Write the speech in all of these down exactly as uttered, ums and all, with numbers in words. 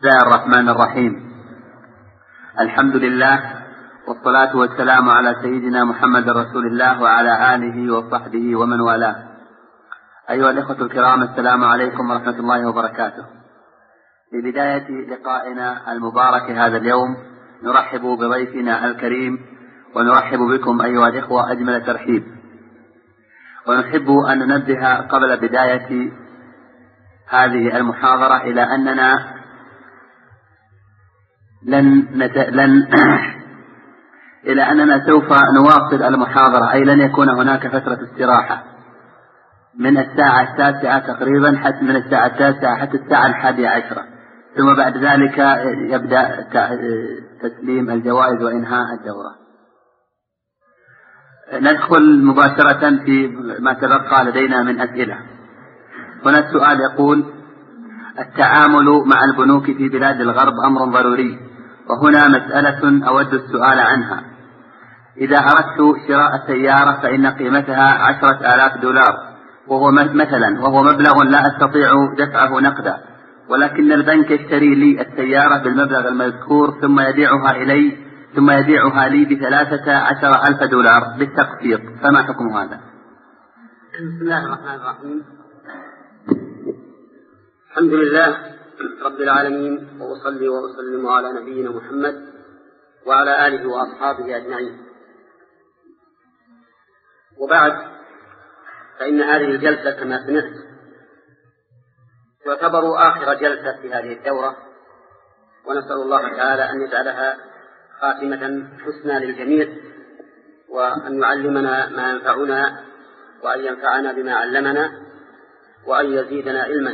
بسم الله الرحمن الرحيم. الحمد لله والصلاة والسلام على سيدنا محمد رسول الله وعلى آله وصحبه ومن والاه. أيها الإخوة الكرام، السلام عليكم ورحمة الله وبركاته. في بداية لقائنا المبارك هذا اليوم نرحب بضيفنا الكريم ونرحب بكم أيها الإخوة أجمل ترحيب، ونحب أن ننبه قبل بداية هذه المحاضرة إلى أننا لن, نت... لن إلى أننا سوف نواصل المحاضرة، أي لن يكون هناك فترة استراحة من الساعة التاسعة تقريبا حتى من الساعة التاسعة حتى الساعة الحادية عشرة، ثم بعد ذلك يبدأ تسليم الجوائز وإنهاء الدورة. ندخل مباشرة في ما تبقى لدينا من أسئلة. هنا السؤال يقول: التعامل مع البنوك في بلاد الغرب أمر ضروري، وهنا مسألة أود السؤال عنها. إذا أردت شراء سيارة فإن قيمتها عشرة آلاف دولار وهو مثلا وهو مبلغ لا أستطيع دفعه نقدا، ولكن البنك يشتري لي السيارة بالمبلغ المذكور ثم يبيعها إلي ثم يبيعها لي بثلاثة عشر ألف دولار بالتقسيط، فما حكم هذا؟ بسم الله الرحمن الرحيم. الحمد لله رب العالمين، وأصلي وأسلم على نبينا محمد وعلى آله وأصحابه أجمعين، وبعد، فإن هذه الجلسة كما سمعت تعتبر آخر جلسة في هذه الدورة، ونسأل الله تعالى أن يجعلها خاتمة حسنى للجميع، وأن يعلمنا ما ينفعنا، وأن ينفعنا بما علمنا، وأن يزيدنا علما.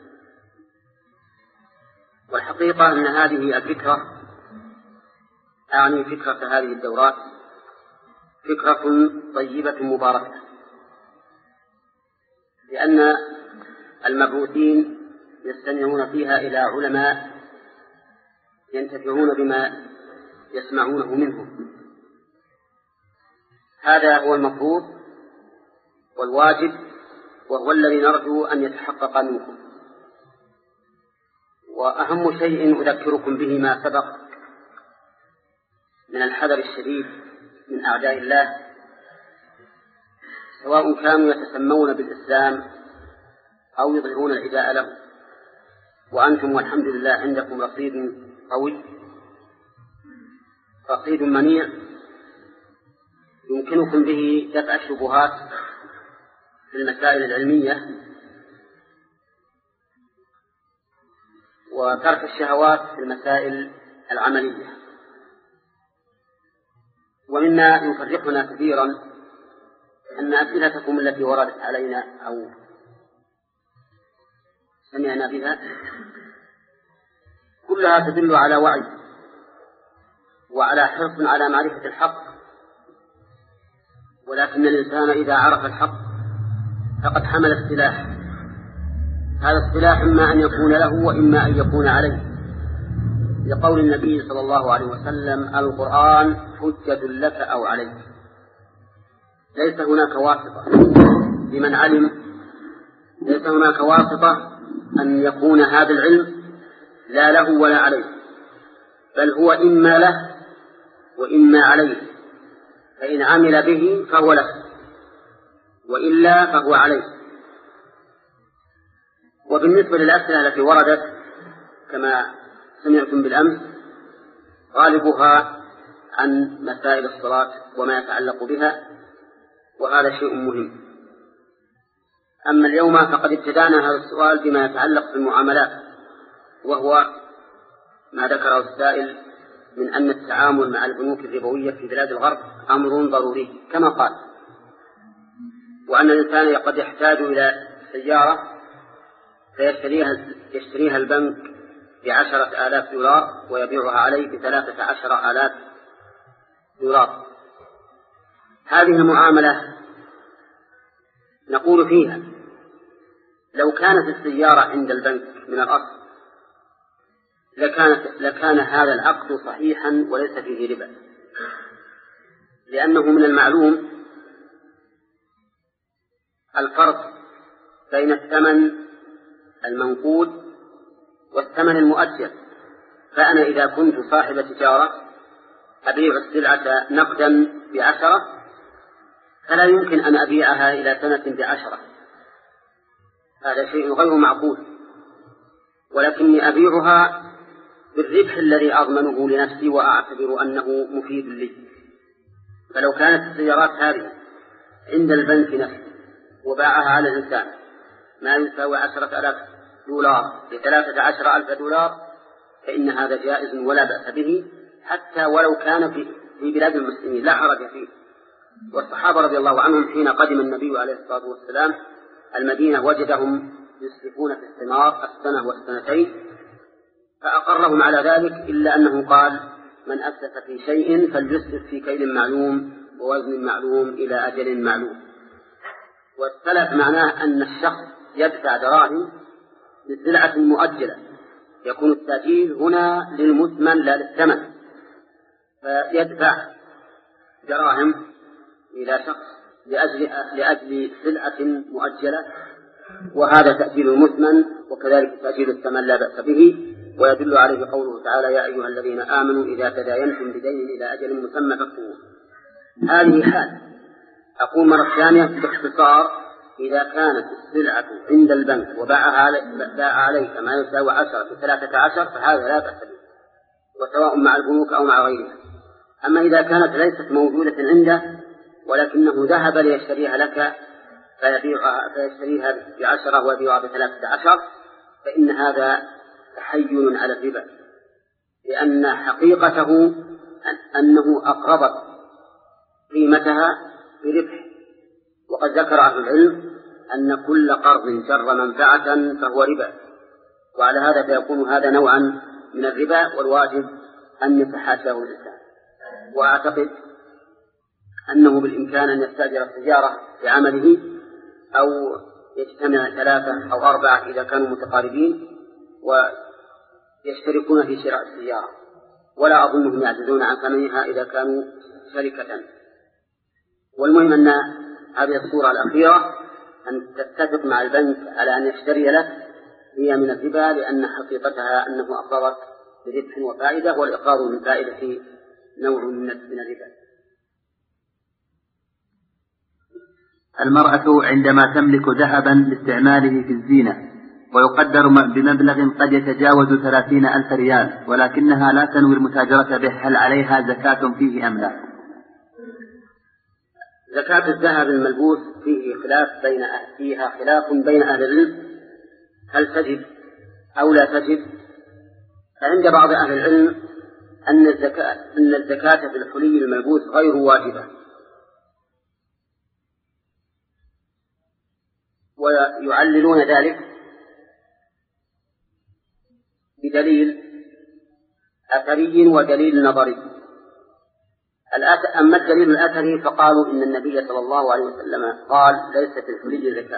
والحقيقة أن هذه الفكرة، أعني فكرة هذه الدورات، فكرة طيبة مباركة، لأن المبعوثين يستمعون فيها إلى علماء ينتفعون بما يسمعونه منهم. هذا هو المفروض والواجب، وهو الذي نرجو أن يتحقق منكم. وأهم شيء أذكركم به ما سبق من الحذر الشديد من أعداء الله، سواء كانوا يتسمون بالإسلام أو يظهرون العداء له، وأنتم والحمد لله عندكم رصيد قوي، رصيد منيع يمكنكم به دفع الشبهات في المسائل العلمية وترك الشهوات في المسائل العملية. ومما يفرحنا كثيرا أن أسئلتكم التي وردت علينا أو سمعنا بها كلها تدل على وعي وعلى حرص على معرفة الحق، ولكن الإنسان إذا عرف الحق فقد حمل السلاح. هذا السلاح إما أن يكون له وإما أن يكون عليه، لقول النبي صلى الله عليه وسلم: القرآن حجة لك أو عليك. ليس هناك واسطة لمن علم، ليس هناك واسطة أن يكون هذا العلم لا له ولا عليه، بل هو إما له وإما عليه، فإن عمل به فهو له، وإلا فهو عليه. وبالنسبة للأسئلة التي وردت كما سمعتم بالأمس، غالبها عن مسائل الصلاة وما يتعلق بها، وهذا شيء مهم. أما اليوم فقد ابتدأنا هذا السؤال بما يتعلق بالمعاملات، وهو ما ذكره السائل من أن التعامل مع البنوك الربوية في بلاد الغرب أمر ضروري كما قال، وأن الإنسان قد يحتاج إلى سيارة فيشتريها يشتريها البنك بعشرة آلاف دولار ويبيعها عليه بثلاثة عشر آلاف دولار. هذه المعاملة نقول فيها لو كانت السيارة عند البنك من الأصل لكانت لكان هذا العقد صحيحا وليس فيه ربا، لأنه من المعلوم الفرق بين الثمن المنقود والثمن المؤجل. فأنا إذا كنت صاحب تجارة أبيع السلعة نقدا بعشرة فلا يمكن أن أبيعها إلى سنة بعشرة، هذا شيء غير معقول، ولكني أبيعها بالربح الذي أضمنه لنفسي وأعتبر أنه مفيد لي. فلو كانت السيارات هذه عند البنك نفسه وباعها على الإنسان ما يساوي عشرة آلاف دولار بثلاثة عشر ألف دولار فإن هذا جائز ولا بأس به، حتى ولو كان في في بلاد المسلمين لا حرج فيه. والصحابة رضي الله عنهم حين قدم النبي عليه الصلاة والسلام المدينة وجدهم يسلفون في الثمار السنة والسنتين فأقرهم على ذلك، إلا أنه قال: من أسلف في شيء فليسلف في كيل معلوم ووزن معلوم إلى أجل معلوم. والسلف معناه أن الشخص يدفع دراهم لسلعة مؤجلة، يكون التأجيل هنا للمثمن لا للثمن، فيدفع دراهم إلى شخص لأجل, لأجل سلعة مؤجلة، وهذا تأجيل المثمن، وكذلك تأجيل الثمن لا بأس به. ويدل عليه قوله تعالى: يا أيها الذين آمنوا إذا تداينتم بدين إلى أجل مسمى فاكتبوه. هذه حال. أقول مرة ثانية باختصار: إذا كانت السلعة عند البنك وباع عليك ما يساوي عشرة بثلاثة عشر فهذا لا بأس به، وسواء مع البنوك أو مع غيرها. أما إذا كانت ليست موجودة عنده ولكنه ذهب ليشتريها لك فيبيعها فيشتريها بعشرة ويبيعها بثلاثة عشر فإن هذا تحيل على الربا، لأن حقيقته أنه أقرضت قيمتها بربح. وقد ذكر أهل العلم أن كل قرض جر منفعة فهو ربا، وعلى هذا فيكون هذا نوعا من الربا، والواجب أن يتحاشاه الإنسان. وأعتقد أنه بالإمكان أن يستأجر السيارة لعمله أو يجتمع ثلاثة أو أربعة إذا كانوا متقاربين ويشتركون في شراء السيارة، ولا أظنهم يعجزون عن ثمنها إذا كانوا شركة. والمهم أن هذه الصورة الأخيرة أن تتفق مع البنك على أن يشتري لك هي من الربا، لأن حقيقتها أنه أقرضت بربح وفائدة، والإقراض من فائدة نوع من الربا. المرأة عندما تملك ذهبا لاستعماله في الزينة ويقدر بمبلغ قد يتجاوز ثلاثين ألف ريال ولكنها لا تنوي المتاجرة به، هل عليها زكاة فيه أم لا؟ زكاة الذهب الملبوس فيه خلاف بين أهل فيها خلاف بين أهل العلم هل تجب أو لا تجب. فعند بعض أهل العلم أن الزكاة أن الزكاة في الحلي الملبوس غير واجبة، ويعللون ذلك بدليل أثري ودليل نظري. أما الدليل الأثري فقالوا إن النبي صلى الله عليه وسلم قال: ليس في الحلي زكاة،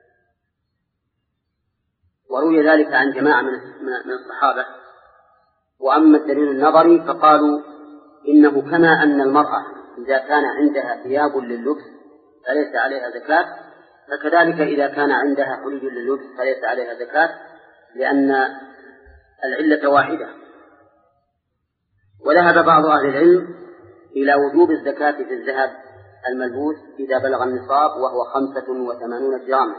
وروي ذلك عن جماعة من الصحابة. وأما الدليل النظري فقالوا إنه كما أن المرأة إذا كان عندها ثياب لللبس فليس عليها زكاة، فكذلك إذا كان عندها حلي لللبس فليس عليها زكاة، لأن العلة واحدة. وذهب بعض أهل العلم إلى وجوب الزكاة في الذهب الملبوس إذا بلغ النصاب وهو خمسة وثمانون جراما.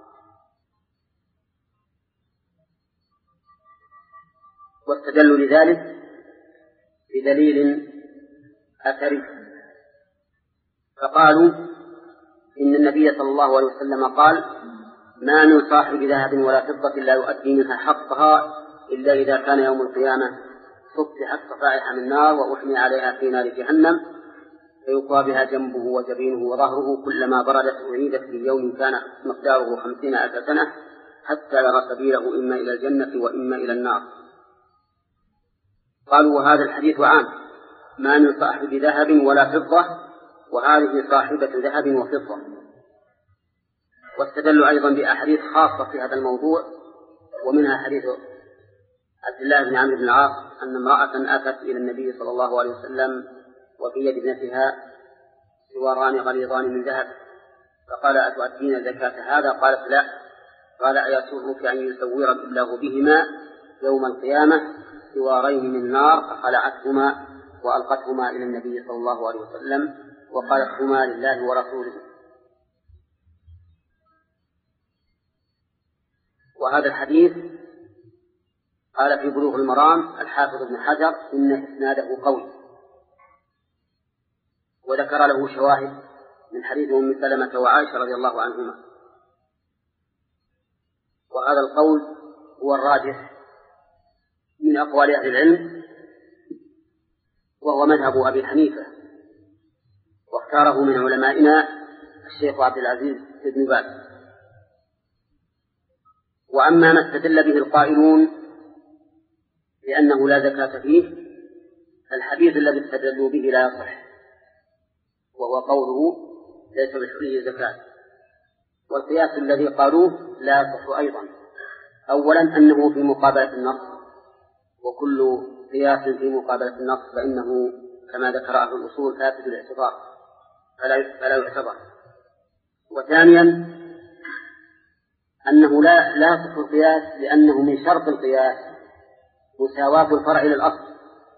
واستدلوا لذلك بدليل أثري، فقالوا إن النبي صلى الله عليه وسلم قال: ما من صاحب ذهب ولا فضة لا يؤدي منها حقها إلا إذا كان يوم القيامة صفحت صفائح من نار وأحمي عليها في نار جهنم فيقوى بها جنبه وجبينه وظهره كلما بردت أعيدت في يوم كان مقداره خمسين ألف سنة حتى يرى سبيله إما إلى الجنة وإما إلى النار. قالوا: وهذا الحديث عام، ما من صاحب ذهب ولا فضة، وهذه صاحبة ذهب وفضة. واستدلوا أيضا بأحاديث خاصة في هذا الموضوع، ومنها حديث عبد الله بن عمرو بن العاص أن امرأة أتت إلى النبي صلى الله عليه وسلم وفي يد ابنتها سواران غليظان من ذهب، فقال: أتؤدين زكاة هذا؟ قالت: لا. قال: أيسرك أن يسورك الله بهما يوم القيامة سوارين من نار فخلعتهما وألقتهما إلى النبي صلى الله عليه وسلم وقالت هما لله ورسوله. وهذا الحديث قال في بلوغ المرام الحافظ ابن حجر إن إسناده قوي، وذكر له شواهد من حديث أم سلمة وعائشة رضي الله عنهما، وهذا القول هو الراجح من أقوال أهل العلم، وهو مذهب أبي حنيفة، واختاره من علمائنا الشيخ عبد العزيز بن باز. وأما ما استدل به القائلون لأنه لا زكاة فيه فالحديث الذي استدلوا به لا يصح، وهو قوله ليس بالحلي زكاة. والقياس الذي قالوه لا يصح أيضا. أولا أنه في مقابلة النص، وكل قياس في مقابلة النص فإنه كما ذكر أهل الأصول فاسد الاعتبار فلا يعتبر. وثانيا أنه لا لا يصح القياس لأنه من شرط القياس مساواة الفرع للأصل،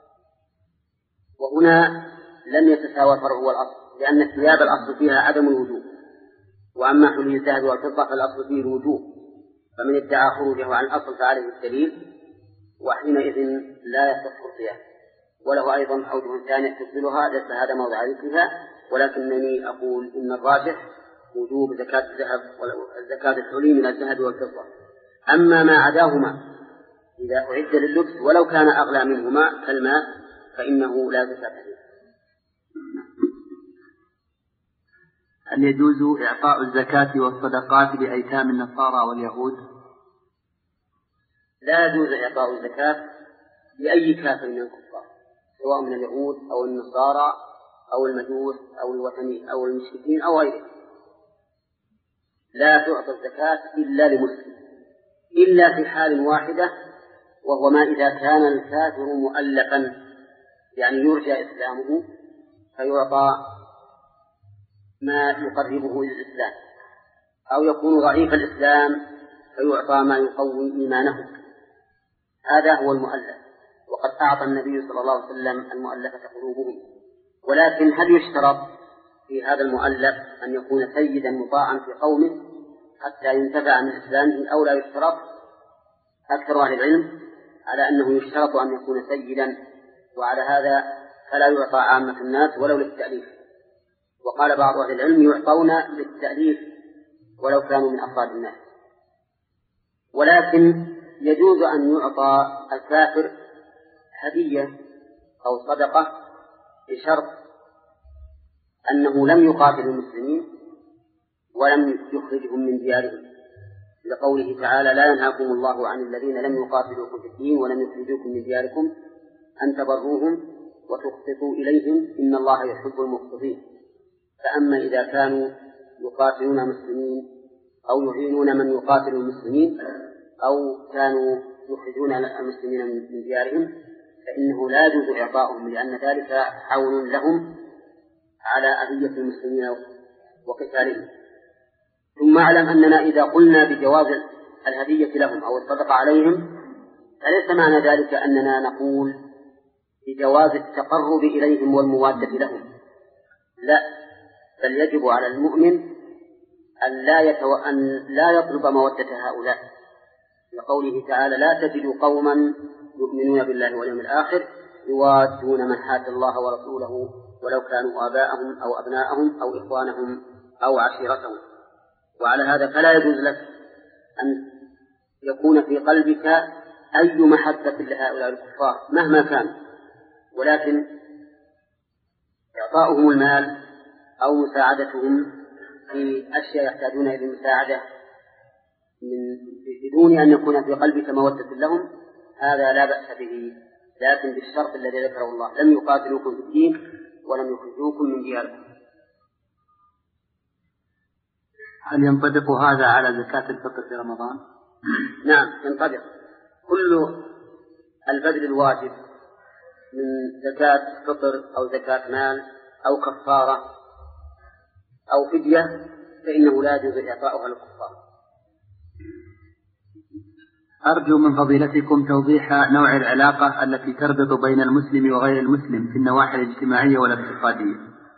وهنا لم يتساوى الفرع والأصل، لأن الثياب الأصل فيها عدم الوجوب، وأما حلي الذهب والفضة فالأصل فيه الوجوب، فمن ادعى خروجه عن الأصل فعليه الدليل، وحينئذ لا يصح القياس. وله أيضا أوجه ثانية تفضلها، ليس هذا موضع ذكرها، ولكنني أقول إن الراجح وجوب زكاة الذهب والزكاة الحلي من الذهب والفضة. أما ما عداهما إذا أعد لللبس ولو كان أغلى منهما كالماء فإنه لا زكاة فيه. هل يجوز إعطاء الزكاة والصدقات لأيتام النصارى واليهود؟ لا يجوز إعطاء الزكاة لأي كافر من الكفار، سواء من اليهود أو النصارى أو المجوس أو الوثني أو المشركين أو غيره. لا تعطى الزكاة إلا لمسلم، إلا في حال واحدة، وهو ما إذا كان الكافر مؤلفا، يعني يرجى إسلامه فيعطى ما يقربه إلى الإسلام، أو يكون ضعيف الإسلام فيعطى ما يقوي إيمانه. هذا هو المؤلف، وقد أعطى النبي صلى الله عليه وسلم المؤلفة قلوبهم. ولكن هل يشترط في هذا المؤلف أن يكون سيدا مطاعا في قومه حتى ينتفع من إسلامه، أو لا يشترط؟ أكثر أهل العلم على أنه يشترط أن يكون سيدا، وعلى هذا فلا يعطى عامة الناس ولو للتأليف. وقال بعض أهل العلم يعطون للتأليف ولو كانوا من أفراد الناس. ولكن يجوز أن يعطى الكافر هدية أو صدقة بشرط أنه لم يقاتل المسلمين ولم يخرجهم من ديارهم، لقوله تعالى لا ينهاكم الله عن الذين لم يقاتلوكم في الدين ولم يخرجوكم من دياركم أن تبروهم وتقسطوا إليهم إن الله يحب المقسطين. فأما إذا كانوا يقاتلون مسلمين أو يعينون من يقاتل المسلمين أو كانوا يخرجون المسلمين من ديارهم فإنه لا يجوز إعطاؤهم، لأن ذلك عون لهم على أذية المسلمين وقتالهم. ثم اعلم أننا إذا قلنا بجواز الهدية لهم أو الصدقة عليهم فليس معنى ذلك أننا نقول بجواز التقرب إليهم والموادة لهم، لا، بل يجب على المؤمن أن لا, يتو... أن لا يطلب مودة هؤلاء، لقوله تعالى لا تجد قوما يؤمنون بالله واليوم الآخر يوادون من حاد الله ورسوله ولو كانوا آباءهم أو أبناءهم أو إخوانهم أو عشيرتهم. وعلى هذا فلا يجوز لك أن يكون في قلبك أي محبة لهؤلاء الكفار مهما كان، ولكن إعطاؤهم المال أو مساعدتهم في أشياء يحتاجون إلى المساعدة من بدون أن يكون في قلبك مودة لهم هذا لا بأس به، لكن بالشرط الذي ذكره الله لم يقاتلوكم في الدين ولم يخرجوكم من دياركم. هل ينطبق هذا على زكاة الفطر في رمضان؟ نعم ينطبق. كل البذل الواجب من زكاة فطر أو زكاة مال أو كفارة أو فدية فإنه لا يجوز إعطاؤها للكفار. أرجو من فضيلتكم توضيح نوع العلاقة التي تربط بين المسلم وغير المسلم في النواحي الاجتماعية والاقتصادية.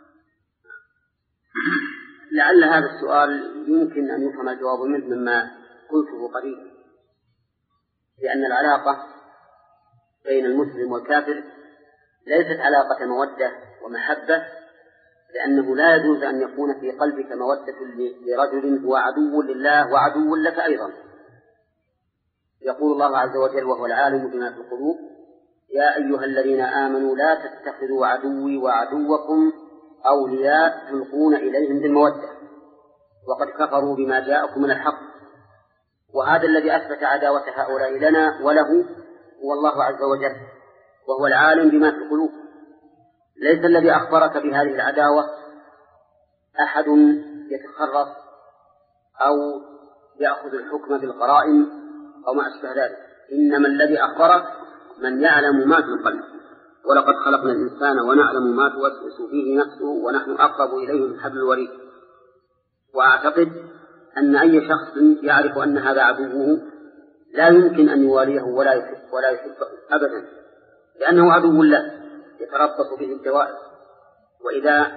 لعل هذا السؤال يمكن أن يفهم الجواب منه مما قلته قريبا، لأن العلاقة بين المسلم والكافر ليست علاقة مودة ومحبة، لأنه لا يجوز أن يكون في قلبك مودة لرجل هو عدو لله وعدو لك أيضا. يقول الله عز وجل وهو العالم بما في القلوب: يا أيها الذين آمنوا لا تتخذوا عدوي وعدوكم أولياء تلقون إليهم بالمودة وقد كفروا بما جاءكم من الحق. وهذا الذي أثبت عداوة هؤلاء لنا وله هو الله عز وجل، وهو العالم بما في القلوب. ليس الذي أخبرك بهذه العداوة أحد يتخرص أو يأخذ الحكم بالقرائن أو ما أشبه ذلك، إنما الذي أخبرك من يعلم ما في القلب. ولقد خلقنا الإنسان ونعلم ما توسوس فيه نفسه ونحن أقرب إليه من حبل الوريد. وأعتقد أن أي شخص يعرف أن هذا عدوه لا يمكن أن يواليه ولا يحب ولا يحبه أبدا، لأنه عدو له يتربص به الدوائر. وإذا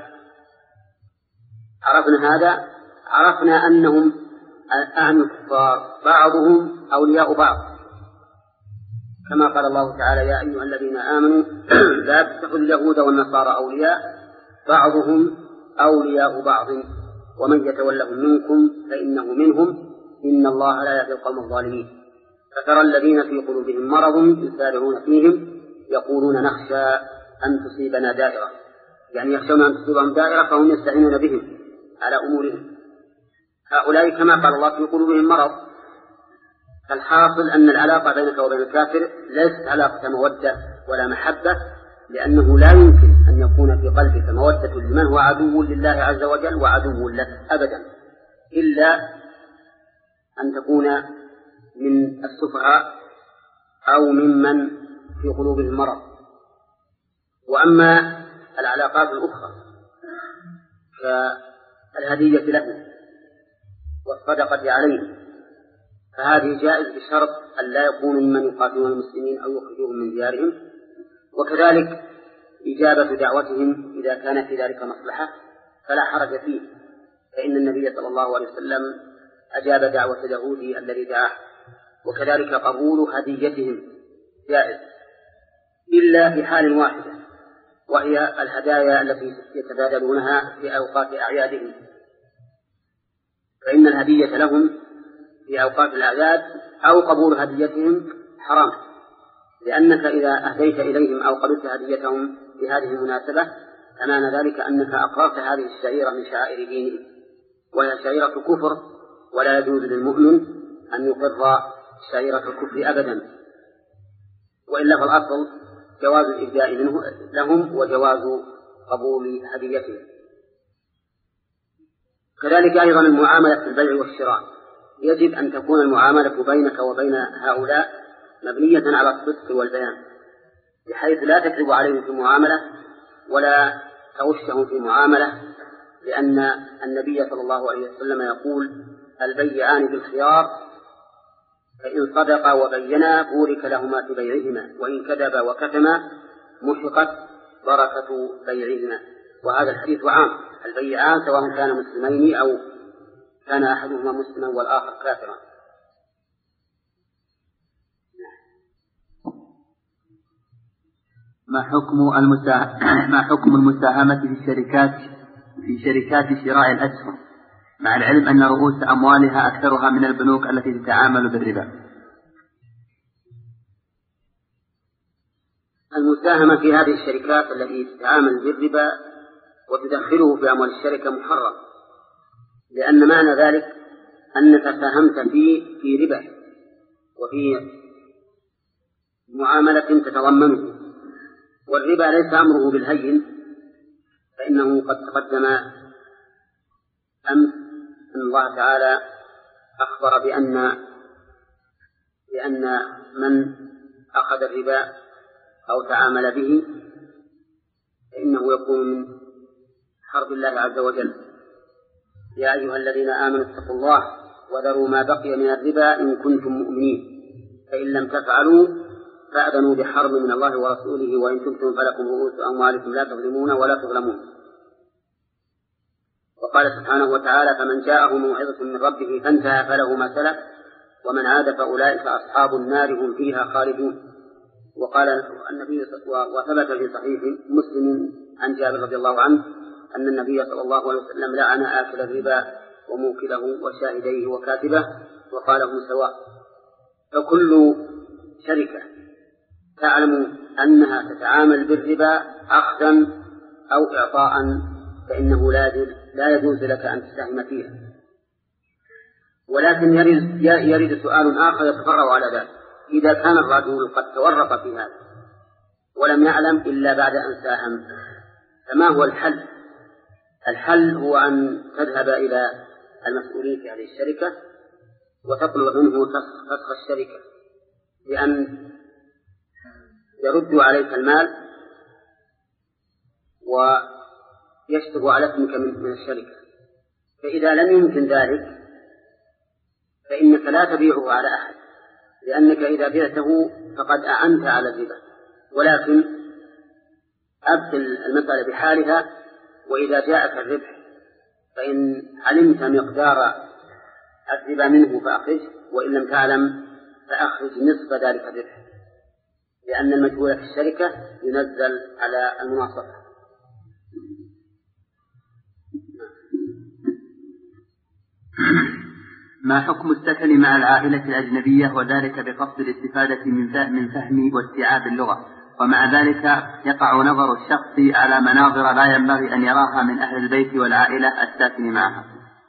عرفنا هذا عرفنا أنهم أهل الكفار بعضهم أولياء بعض، كما قال الله تعالى: يا أيها الذين آمنوا لا تتخذوا اليهود والنصارى أولياء بعضهم أولياء بعض ومن يتولهم منكم فإنه منهم إن الله لا يهدي القوم الظالمين. فترى الذين في قلوبهم مرض يسارعون فيهم يقولون نخشى أن تصيبنا دائرة، يعني يخشون أن تصيبهم دائرة فهم يستعينون بهم على أمورهم. هؤلاء كما قال الله في قلوبهم مرض. فالحاصل أن العلاقة بينك وبين الكافر ليست علاقة مودة ولا محبة، لأنه لا يمكن أن يكون في قلبك مودة لمن هو عدو لله عز وجل وعدو لك أبدا، إلا أن تكون من السفهاء أو ممن في قلوبهم مرض. وأما العلاقات الأخرى كالهدية له والصدقة عليه فهذه جائز بشرط أن لا يكونوا ممن يقاتلون المسلمين أو يخرجوهم من ديارهم، وكذلك إجابة دعوتهم إذا كان في ذلك مصلحة فلا حرج فيه، فإن النبي صلى الله عليه وسلم أجاب دعوة اليهودي الذي دعاه. وكذلك قبول هديتهم جائز إلا في حال واحدة، وهي الهدايا التي يتبادلونها في أوقات أعيادهم، فإن الهدية لهم في أوقات الأعياد أو قبول هديتهم حرام، لأنك إذا أهديت إليهم أو قبلت هديتهم في هذه المناسبة فمعنى ذلك أنك أقررت هذه الشعيرة من شعائر دينهم، وهي شعيرة كفر، ولا يجوز للمؤمن أن يقر شعيرة الكفر أبدا، وإلا فالأصل جواز الإهداء لهم وجواز قبول هديتهم. كذلك أيضا المعاملة في البيع والشراء، يجب أن تكون المعاملة بينك وبين هؤلاء مبنية على الصدق والبيان، بحيث لا تكذب عليهم في معاملة ولا تغشهم في معاملة، لأن النبي صلى الله عليه وسلم يقول: البيعان بالخيار فإن صدقا وبينا بورك لهما في بيعهما وإن كذبا وكتما محقت بركة بيعهما. وهذا الحديث عام، البيعان سواء كان مسلمين أو كان أحدهما مسلما والآخر كافرا. ما حكم المساهمة ما حكم المساهمة في الشركات في شركات شراء الأسهم، مع العلم أن رؤوس أموالها أكثرها من البنوك التي تتعامل بالربا؟ المساهمة في هذه الشركات التي تتعامل بالربا وتدخله في أموال الشركة محرم، لأن معنى ذلك أنك ساهمت فيه في ربا وفي معاملة تتضمنه، والربا ليس أمره بالهين، فإنه قد تقدم أمس أن الله تعالى أخبر بأن بأن من أخذ الربا أو تعامل به فإنه يكون من حرب الله عز وجل. يا أيها الذين آمنوا اتقوا الله وذروا ما بقي من الربا إن كنتم مؤمنين، فإن لم تفعلوا فأذنوا بحرب من الله ورسوله وإن تبتم فلكم رؤوس أموالكم لا تظلمون ولا تظلمون. وقال سبحانه وتعالى: فمن جاءه موعظة من ربه فانتهى فله ما سلف ومن عاد فأولئك أصحاب النار هم فيها خالدون. وقال النبي وثبت في صحيح مسلم عن جابر رضي الله عنه أن النبي صلى الله عليه وسلم لعن آكل الربا وموكله وشاهديه وكاتبه وقال هم سواء. فكل شركة تعلم أنها تتعامل بالربا أخذا أو إعطاء فإنه لا يجوز لك أن تساهم فيها. ولكن يرد, يرد سؤال آخر يتفرع على ذلك: إذا كان الرجل قد تورط في هذا ولم يعلم إلا بعد أن ساهم فما هو الحل؟ الحل هو أن تذهب إلى المسؤولين في هذه الشركة وتطلب منه فسخ الشركة بأن يردوا عليك المال ويشتغوا على اسمك من الشركة. فإذا لم يمكن ذلك فإنك لا تبيعه على أحد، لأنك إذا بعته فقد أعنت على الربا، ولكن أبدل المسألة بحالها، وإذا جاءك الربح فإن علمت مقدار الربا منه فأخرج، وإن لم تعلم فأخرج نصف ذلك الربح، لأن المجهول في الشركة ينزل على المناصفة. ما حكم السكن مع العائلة الأجنبية وذلك بقصد الاستفادة من فهم واستيعاب اللغة، ومع ذلك يقع نظر الشخص على مناظر لا ينبغي أن يراها من أهل البيت والعائلة الساكن معها؟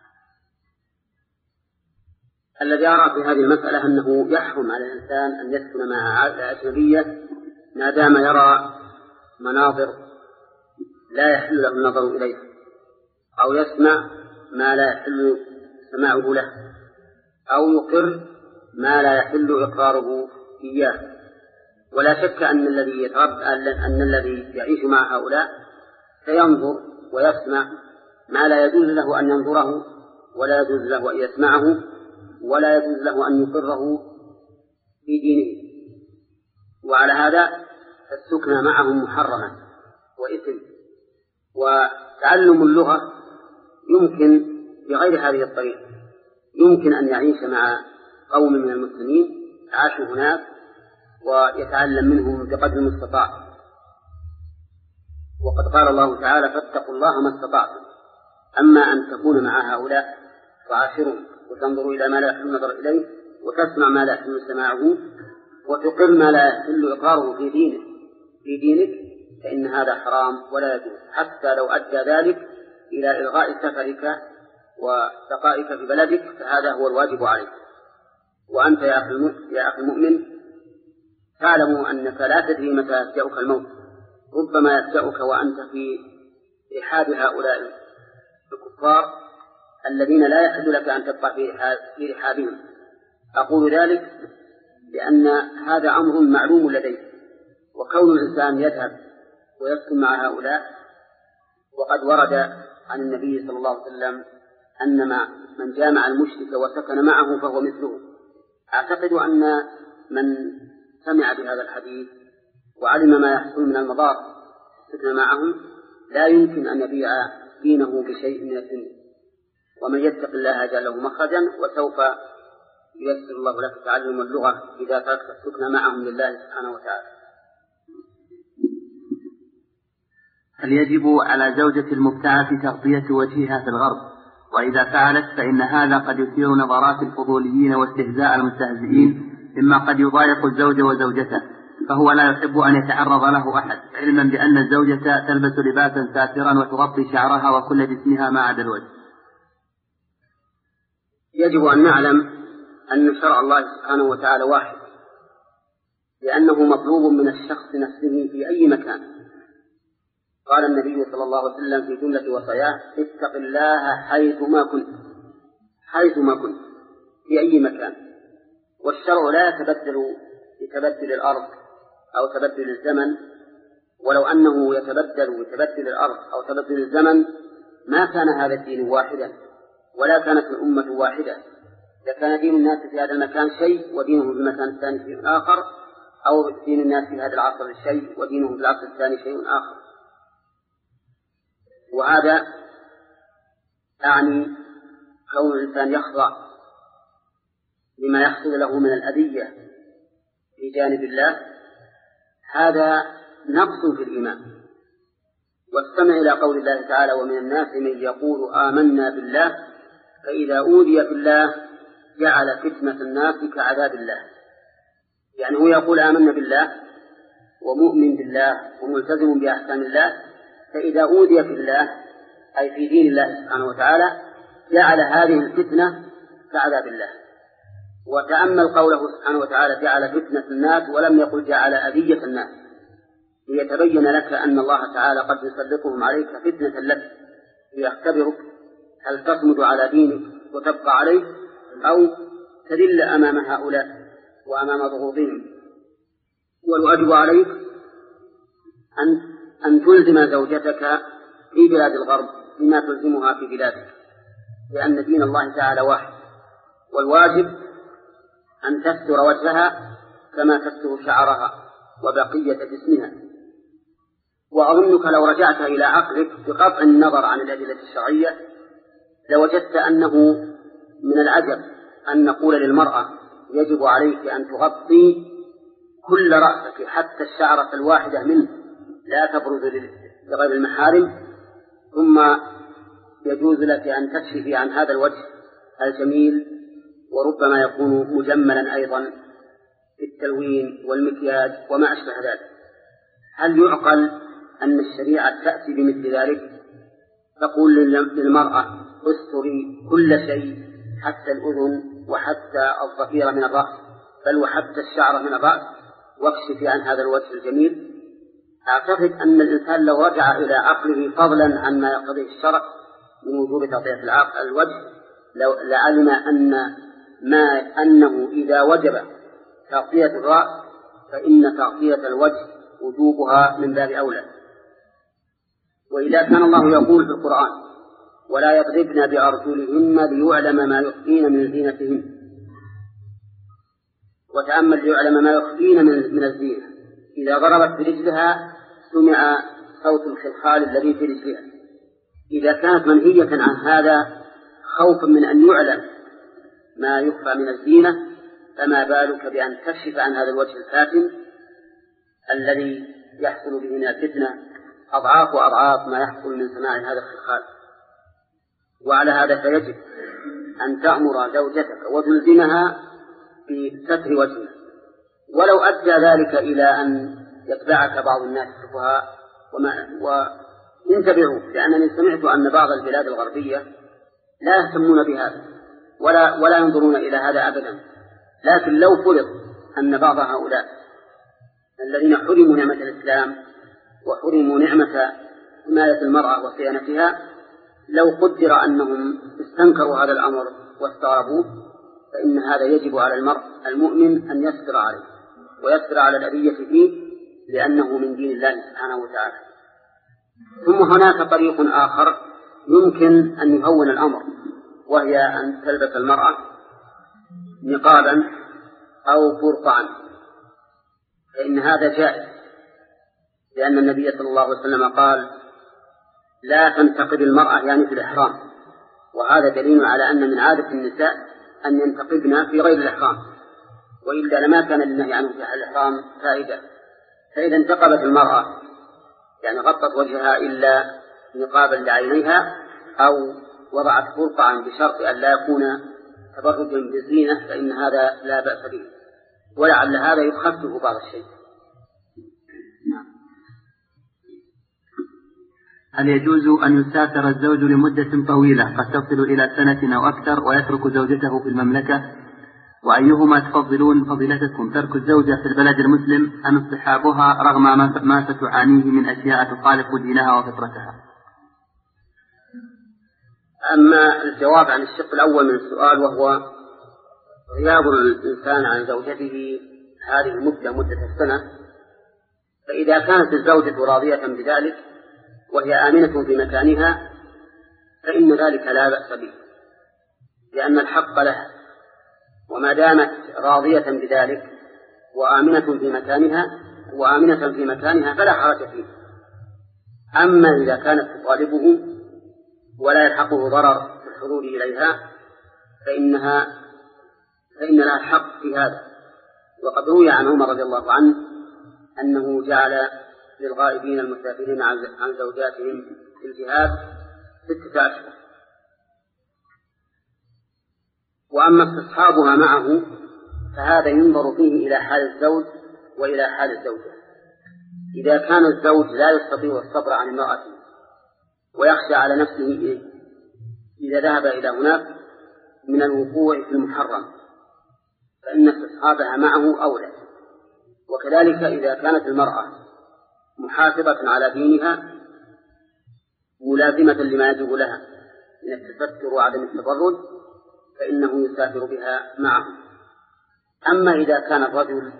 الذي يرى في هذه المسألة أنه يحرم على الإنسان أن يسكن مع عائلة أجنبية ما دام يرى مناظر لا يحل له النظر إليها، أو يسمع ما لا يحل سماعه له، أو يقر ما لا يحل إقراره إياه. ولا شك أن الذي يتربى أن الذي يعيش مع هؤلاء سينظر ويسمع ما لا يجوز له أن ينظره، ولا يجوز له أن يسمعه، ولا يجوز له أن يقره في دينه. وعلى هذا السكن معهم محرما وإثم. وتعلم اللغة يمكن بغير هذه الطريقة، يمكن أن يعيش مع قوم من المسلمين عاشوا هناك ويتعلم منهم بقدر المستطاع. وقد قال الله تعالى: فاتقوا الله ما استطعتم. أما أن تكون مع هؤلاء وعاشرهم وتنظر إلى ما لا يحل النظر إليه، وتسمع ما لا يحل سماعه، وتقر ما لا يحل إقراره في دينك في دينك فإن هذا حرام ولا يجوز، حتى لو أدى ذلك إلى إلغاء سفرك وبقائك في بلدك، فهذا هو الواجب عليك. وأنت يا أخي المؤمن تعلم أنك لا تدري متى يفجأك الموت، ربما يفجأك وأنت في رحاب هؤلاء الكفار الذين لا يحل لك أن تبقى في رحابهم. أقول ذلك لأن هذا أمر معلوم لديك، وكون الإنسان يذهب ويسكن مع هؤلاء، وقد ورد عن النبي صلى الله عليه وسلم أن من جامع المشرك وسكن معه فهو مثله. أعتقد أن من سمع بهذا الحديث وعلم ما يحصل من المضار سكن معهم لا يمكن أن يبيع دينه بشيء من الدنيا. ومن يتق الله يجعل له مخرجا، وسوف ييسر الله لك تعلم اللغة إذا تركت السكن معهم لله سبحانه وتعالى. هل يجب على زوجة المبتعة تغطية وجهها في الغرب؟ وإذا فعلت فإن هذا قد يثير نظرات الفضوليين واستهزاء المستهزئين، مما قد يضايق الزوج وزوجته، فهو لا يحب أن يتعرض له أحد، علما بأن الزوجة تلبس لباسا ساترا وتغطي شعرها وكل جسمها ما عدا الوجه. يجب أن نعلم أن شرع الله سبحانه وتعالى واحد، لأنه مطلوب من الشخص نفسه في أي مكان. قال النبي صلى الله عليه وسلم في جملة وصاياه: اتق الله حيثما كنت حيثما كنت في أي مكان. والشرع لا يتبدل بتبدل الأرض أو تبدل الزمن، ولو أنه يتبدل بتبدل الأرض أو تبدل الزمن ما كان هذا الدين واحدا، ولا كانت الأمة واحدة، إذا كان دين الناس في هذا المكان شيء ودينهم في المكان الثاني شيء آخر، أو دين الناس في هذا العصر شيء ودينهم في العصر الثاني شيء آخر. وهذا يعني كون الإنسان يخضع لما يحصل له من الأذية في جانب الله، هذا نقص في الإيمان. واستمع إلى قول الله تعالى: ومن الناس من يقول آمنا بالله فإذا أوذي في الله جعل فتنة الناس كعذاب الله. يعني هو يقول آمنا بالله ومؤمن بالله وملتزم بأحكام الله، فإذا أوذي في الله أي في دين الله سبحانه وتعالى جعل هذه الفتنة كعذاب الله. وتأمل قوله سبحانه وتعالى: جعل فتنة الناس، ولم يقل جعل أذية الناس، ليتبين لك أن الله تعالى قد يسلطهم عليك فتنة لك ليختبرك هل تصمد على دينك وتبقى عليه أو تذل أمام هؤلاء وأمام ضغوطهم. والواجب عليك أن أن تلزم زوجتك في بلاد الغرب بما تلزمها في بلادك، لأن دين الله تعالى واحد، والواجب أن تستر وجهها كما تستر شعرها وبقية جسمها. وأظنك لو رجعت إلى عقلك بقطع النظر عن الأدلة الشرعية لوجدت أنه من العجب أن نقول للمرأة يجب عليك أن تغطي كل رأسك حتى الشعرة الواحدة منه لا تبرز لغير المحارم، ثم يجوز لك أن تكشفي عن هذا الوجه الجميل وربما يكون مجملا أيضا بالتلوين والمكياج وما أشبه ذلك. هل يعقل أن الشريعة تأتي بمثل ذلك؟ تقول للمرأة استري كل شيء حتى الأذن وحتى الظفيرة من الرأس، بل وحتى الشعر من الرأس، واكشفي عن هذا الوجه الجميل. أعتقد أن الإنسان لو رجع إلى عقله فضلا عما يقتضيه الشرع من وجوب تغطية الوجه لعلم أن ما أنه إذا وجب تغطية الرأس فإن تغطية الوجه وجوبها من باب أولى. وإذا كان الله يقول في القرآن: ولا يضربن بأرجلهن ليعلم ما يخفين من زينتهن، وتأمل ليعلم ما يخفين من الزينة، إذا ضربت برجلها سمع صوت الخلخال الذي في رجلها. إذا كانت منهية عن هذا خوفا من أن يعلم ما يخفى من الزينة، فما بالك بأن تكشف عن هذا الوجه الفاتن الذي يحصل به من الفتنة أضعاف وأضعاف ما يحصل من سماع هذا الخلخال. وعلى هذا فيجب أن تأمر زوجتك وتلزمها بستر وجهها، ولو أدى ذلك إلى أن يتبعك بعض الناس السفهاء. وانتبهوا، لأنني سمعت أن بعض البلاد الغربية لا يهتمون بهذا ولا, ولا ينظرون إلى هذا أبدا. لكن لو فرض أن بعض هؤلاء الذين حرموا نعمة الإسلام وحرموا نعمة حماية المرأة وصيانتها، لو قدر أنهم استنكروا هذا الأمر واستغربوه، فإن هذا يجب على المرء المؤمن أن يسر عليه ويسر على الأذية فيه، لأنه من دين الله سبحانه وتعالى. ثم هناك طريق آخر يمكن أن يهون الأمر، وهي أن تلبس المرأة نقابا أو فرقعا، فإن هذا جائز، لأن النبي صلى الله عليه وسلم قال: لا تنتقب المرأة يعني في الإحرام. وهذا دليل على أن من عادة النساء أن ينتقبن في غير الإحرام، وإلا لما كان للنهي عنه في الإحرام فائدة. فإذا انتقبت المرأة يعني غطت وجهها إلا نقابا لعينيها، أو وضعت فرقعا بشرط أن لا يكون تبرجا بالزينة، فإن هذا لا بأس به، ولعل هذا يخفف بعض الشيء. هل يجوز أن يسافر الزوج لمدة طويلة قد تصل إلى سنة أو أكثر ويترك زوجته في المملكة؟ وأيهما تفضلون فضيلتكم، ترك الزوجة في البلد المسلم أم اصطحابها رغم ما ستعانيه من أشياء تخالف دينها وفطرتها؟ أما الجواب عن الشق الأول من السؤال، وهو غياب الإنسان عن زوجته هذه المدة مدة السنة، فإذا كانت الزوجة راضية بذلك وهي آمنة في مكانها فإن ذلك لا بأس به، لأن الحق له وما دامت راضية بذلك وآمنة في مكانها وآمنة في مكانها فلا حرج فيه. أما إذا كانت تطالبه ولا يلحقه ضرر في الحضور إليها فإنها فإن لها الحق في هذا. وقد روي عن عمر رضي الله عنه أنه جعل للغائبين المسافرين عن زوجاتهم في الجهاد ستة أشهر. وأما استصحابها معه فهذا ينظر فيه إلى حال الزوج وإلى حال الزوجة. إذا كان الزوج لا يستطيع الصبر عن امرأته ويخشى على نفسه إذا ذهب إلى هناك من الوقوع في المحرم فإن استصحابها معه أولى. وكذلك إذا كانت المرأة محافظة على دينها ملازمة لما يجب لها من التستر وعدم التبرج فإنه يسافر بها معه. أما إذا كان الرجل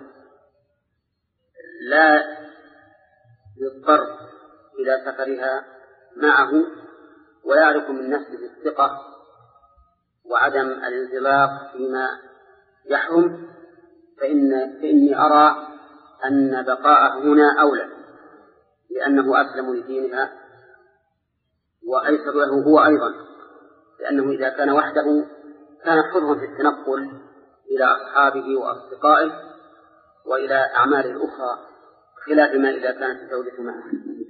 لا يضطر إلى سفرها معه ويعرف من نفسه الثقة وعدم الانزلاق فيما يحرم فإن فإني أرى أن بقاءه هنا أولى لأنه أسلم لدينها وأيسر له هو أيضا، لأنه إذا كان وحده كان حرا في التنقل إلى أصحابه وأصدقائه وإلى أعمال الأخرى خلاف ما إذا كانت الزوجة معه.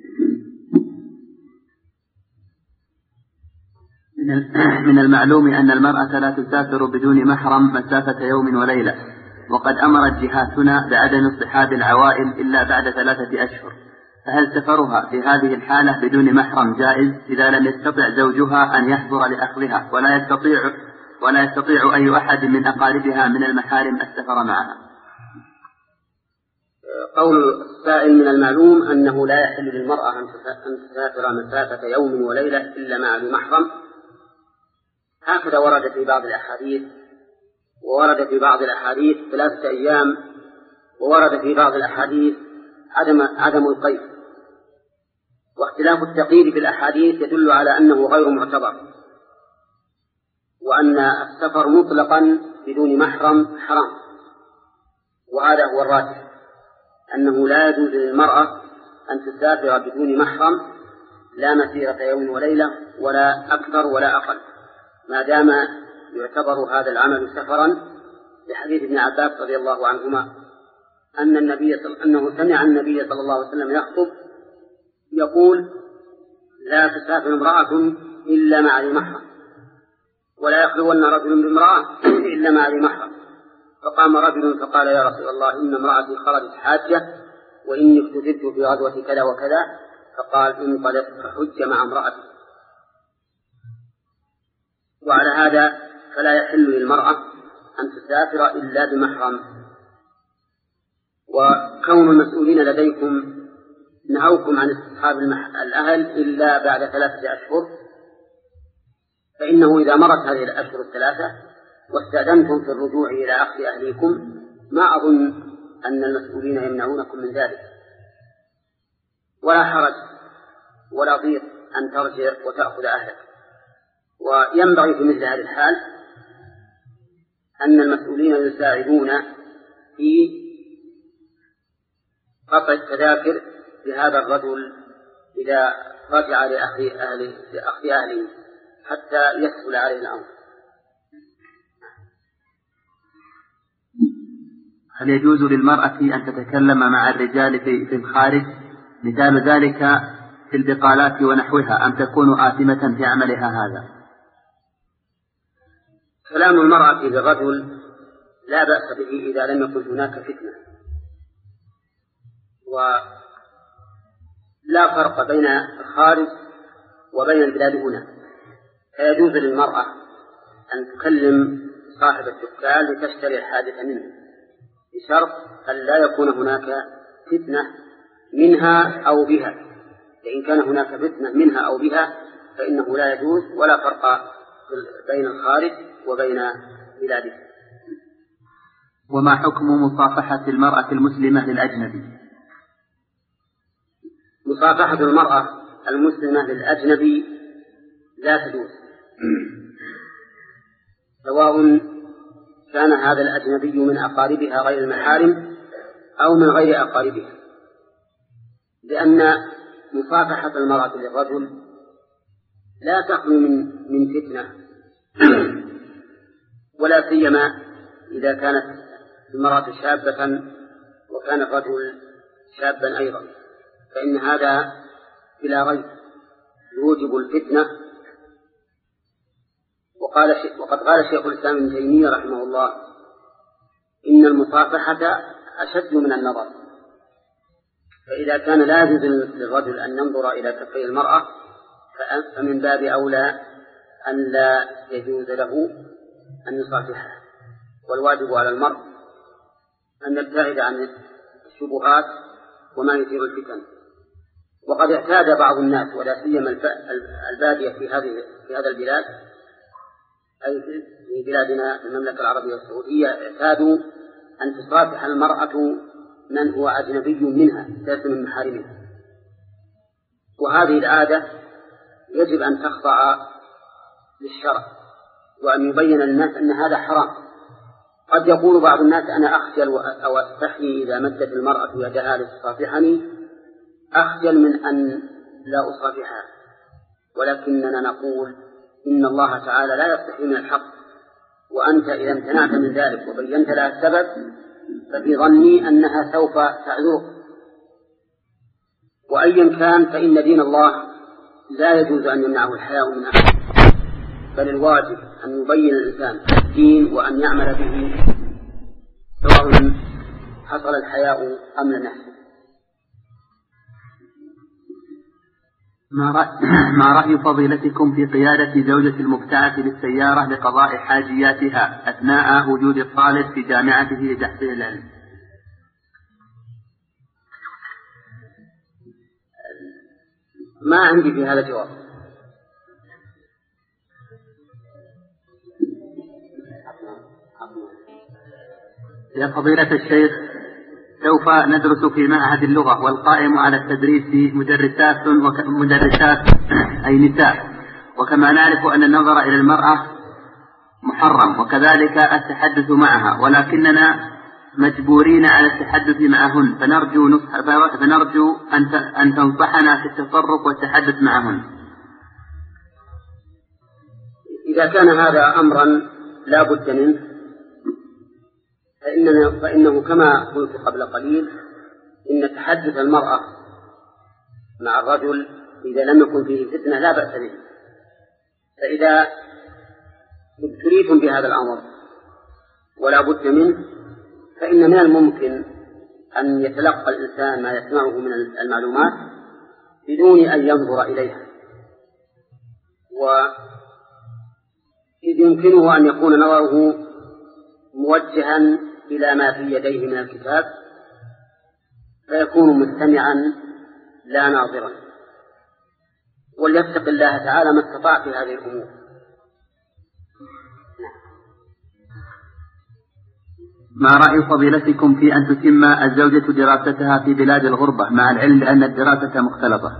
من المعلوم أن المرأة لا تسافر بدون محرم مسافة يوم وليلة، وقد أمرت جهاتنا بعدم اصطحاب العوائل إلا بعد ثلاثة أشهر، فهل سفرها في هذه الحالة بدون محرم جائز إذا لم يستطع زوجها أن يحضر لأخذها ولا يستطيع ولا يستطيع أي أحد من أقاربها من المحارم السفر معها؟ قول السائل: من المعلوم أنه لا يحل للمرأة أن تسافر مسافة يوم وليلة إلا مع ذي محرم، هكذا ورد في بعض الأحاديث، وورد في بعض الأحاديث ثلاثة أيام، وورد في بعض الأحاديث عدم عدم القيد. واختلاف التقييد في الأحاديث يدل على أنه غير معتبر، وأن السفر مطلقا بدون محرم حرام. وهذا هو الراجح، أنه لا يجوز للمرأة أن تسافر بدون محرم لا مسيرة يوم وليلة ولا أكثر ولا أقل، ما دام يعتبر هذا العمل سفرا، لحديث ابن عباس رضي الله عنهما أن النبي صل... أنه سمع النبي صلى الله عليه وسلم يخطب يقول: لا تسافر امرأة إلا مع ذي محرم، ولا يخلون رجل بامرأة إلا مع ذي محرم. فقام رجل فقال: يا رسول الله، إن امرأتي خرجت حاجة وإني افتتنت في غزوة كذا وكذا. فقال: انطلق فحج مع امرأتي. وعلى هذا فلا يحل للمرأة أن تسافر إلا بمحرم. وكون المسؤولين لديكم نهوكم عن استصحاب الأهل إلا بعد ثلاثة أشهر، فإنه إذا مرت هذه الأشهر الثلاثة واستأذنتم في الرجوع إلى أخذ أهليكم ما أظن أن المسؤولين يمنعونكم من ذلك، ولا حرج ولا ضيق أن ترجع وتأخذ أهلك. وينبغي في مثل هذه الحال أن المسؤولين يساعدون في قطع التذاكر لهذا الرجل إذا رجع لأخذ أهله, لأخذ أهله حتى يسهل عليه الأمر. هل يجوز للمرأة أن تتكلم مع الرجال في الخارج، مثال ذلك في البقالات ونحوها، أم تكون آثمة في عملها هذا؟ كلام المرأة بالرجل لا بأس به إذا لم يكن هناك فتنة، ولا فرق بين الخارج وبين البلاد هنا، فيجوز للمرأة أن تكلم صاحب الدكان لتشتري الحاجة منه، بشرط أن لا يكون هناك فتنة منها أو بها. فإن كان هناك فتنة منها أو بها فإنه لا يجوز، ولا فرق بين الخارج وبين بلاده. وما حكم مصافحة المرأة المسلمة للأجنبي؟ مصافحة المرأة المسلمة للأجنبي لا تجوز، سواء كان هذا الأجنبي من أقاربها غير المحارم أو من غير أقاربها، لأن مصافحة المرأة للرجل لا تخلو من من فتنة، ولا سيما إذا كانت المرأة شابة وكان الرجل شابا أيضا، فإن هذا بلا ريب يوجب الفتنة. وقال وقد قال شيخ الإسلام ابن تيمية رحمه الله إن المصافحة أشد من النظر، فإذا كان لا يجوز للرجل أن ينظر إلى كفي المرأة فمن باب أولى أن لا يجوز له أن يصافحها. والواجب على المرء أن يبتعد عن الشبهات وما يثير الفتن. وقد اعتاد بعض الناس ولا سيما البادية في هذه في هذا البلاد أي في بلادنا في المملكة العربية السعودية اعتادوا أن تصافح المرأة من هو أجنبي منها ليس من محارمها، وهذه العادة يجب أن تخضع للشرع وأن يبين للناس أن هذا حرام. قد يقول بعض الناس أنا أخجل أو أستحي إذا مدت المرأة يدها لتصافحني، أخجل من أن لا أصافحها، ولكننا نقول إن الله تعالى لا يستحي من الحق، وأنت إذا امتنعت من ذلك وبينت لها السبب ففي ظني أنها سوف تعذرك. وأيا كان فإن دين الله لا يجوز أن يمنعه الحياء من أحد، بل الواجب أن يبين الإنسان الدين وأن يعمل به سواء حصل الحياء أم لم يحصل. ما رأي فضيلتكم في قيادة زوجة المبتعث بالسيارة لقضاء حاجياتها أثناء وجود الطالب في جامعته لتحصيل العلم؟ ما عندي في هذا جواب. يا فضيلة الشيخ، سوف ندرس في معهد اللغة، والقائم على التدريس مدرسات ومدرسات أي نساء، وكما نعرف أن النظر إلى المرأة محرم وكذلك التحدث معها، ولكننا مجبورين على التحدث معهن، فنرجو نصح فنرجو أن تنصحنا في التصرف والتحدث معهن. إذا كان هذا أمرا لا بد منه فإننا فإنه كما قلت قبل قليل إن تحدث المرأة مع الرجل إذا لم يكن فيه فتنة لا بأس به. فإذا ابتليتم بهذا الأمر ولا بد منه فإن من الممكن أن يتلقى الإنسان ما يسمعه من المعلومات بدون أن ينظر إليها، وإذ يمكنه أن يكون نظره موجها إلى ما في يديه من الكتاب فيكون مستمعا لا ناظرا. وليتق الله تعالى ما استطاع في هذه الأمور. ما رأي فضيلتكم في أن تتم الزوجة دراستها في بلاد الغربة مع العلم بأن الدراسة مختلطة؟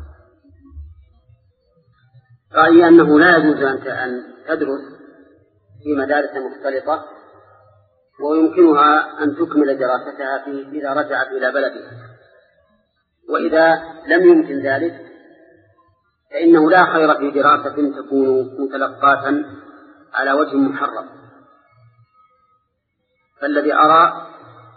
رأيي أنه لا يجوز أن تدرس في مدارس مختلطة، ويمكنها أن تكمل دراستها في إذا رجعت إلى بلدها. وإذا لم يمكن ذلك فإنه لا خير في دراسة تكون متلقاة على وجه محرم. فالذي أرى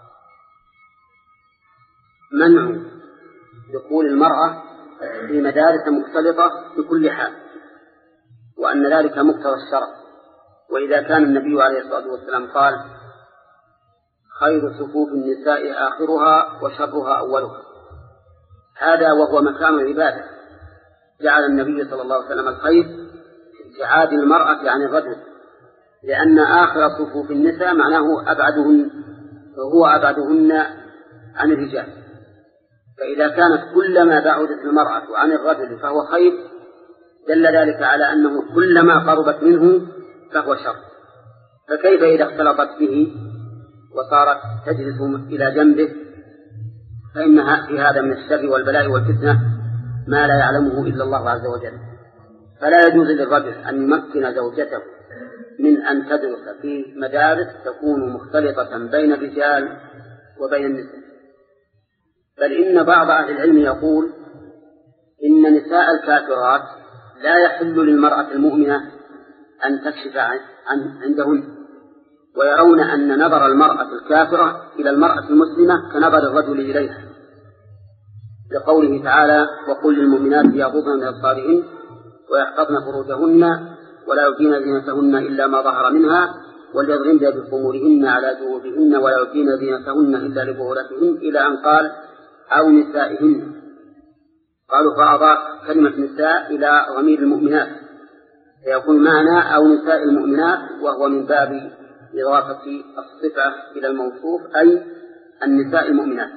منع دخول المرأة في مدارس مختلطة بكل حال، وأن ذلك مقتضى الشرع. وإذا كان النبي عليه الصلاة والسلام قال خير صفوف النساء آخرها وشرها أولها، هذا وهو مكان العبادة، جعل النبي صلى الله عليه وسلم الخير في ابتعاد المرأة عن الرجل، لأن آخر صفوف النساء معناه أبعدهن وهو أبعدهن عن الرجال. فإذا كانت كلما بعدت المرأة عن الرجل فهو خير دل ذلك على أنه كلما قربت منه فهو شر. فكيف إذا اختلطت به وصارت تجلس إلى جنبه، فإنها في هذا من الشر والبلاء والفتنة ما لا يعلمه إلا الله عز وجل. فلا يجوز للرجل أن يمكن زوجته من أن تدرس في مدارس تكون مختلطة بين الرجال وبين النساء، بل إن بعض أهل العلم يقول إن نساء الكافرات لا يحل للمرأة المؤمنة أن تكشف عن عندهن، ويرون أن نظر المرأة الكافرة إلى المرأة المسلمة كنظر الرجل إليها، لقوله تعالى: وقل للمؤمنات يغضضن من أبصارهن ويحفظن فروجهن ولا يبدين زينتهن إلا ما ظهر منها وليضربن بخمورهن على جيوبهن ولا يبدين زينتهن إلا لبعولتهن، إلى أن قال: أو نسائهن. قالوا فأضاف كلمة نساء إلى ضمير المؤمنات، فيكون معنى أو نساء المؤمنات، وهو من باب إضافة الصفة إلى الموصوف، أي النساء المؤمنات.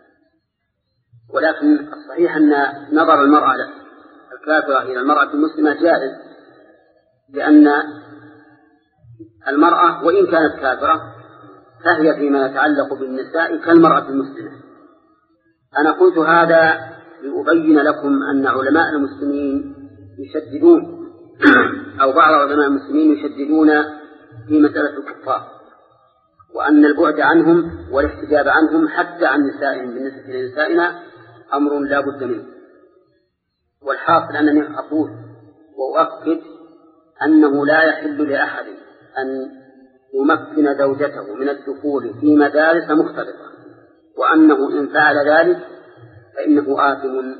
ولكن الصحيح أن نظر المرأة الكافرة إلى المرأة المسلمة جائز، لأن المرأة وإن كانت كافرة فهي فيما يتعلق بالنساء كالمرأة المسلمة. أنا قلت هذا لأبين لكم أن علماء المسلمين يشددون أو بعض علماء المسلمين يشددون في مسألة الكفار، وأن البعد عنهم والاحتجاب عنهم حتى عن نسائهم بالنسبة لنسائنا أمر لا بد منه. والحاصل أنني أقول وأؤكد أنه لا يحل لأحد أن يمكن زوجته من الدخول في مدارس مختلطة، وأنه إن فعل ذلك فإنه آثم.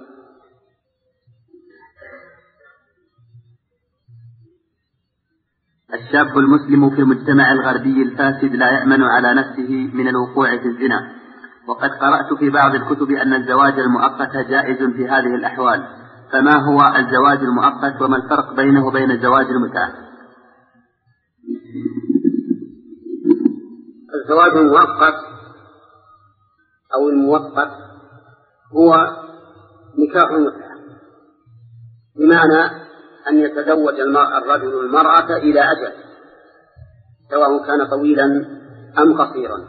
الشاب المسلم في المجتمع الغربي الفاسد لا يأمن على نفسه من الوقوع في الزنا، وقد قرأت في بعض الكتب أن الزواج المؤقت جائز في هذه الأحوال، فما هو الزواج المؤقت وما الفرق بينه وبين زواج المتعة؟ الزواج المؤقت أو المؤقت هو نكاح المتعة، بمعنى أن يتزوج الرجل المرأة إلى أجل، سواء كان طويلا أم قصيرا.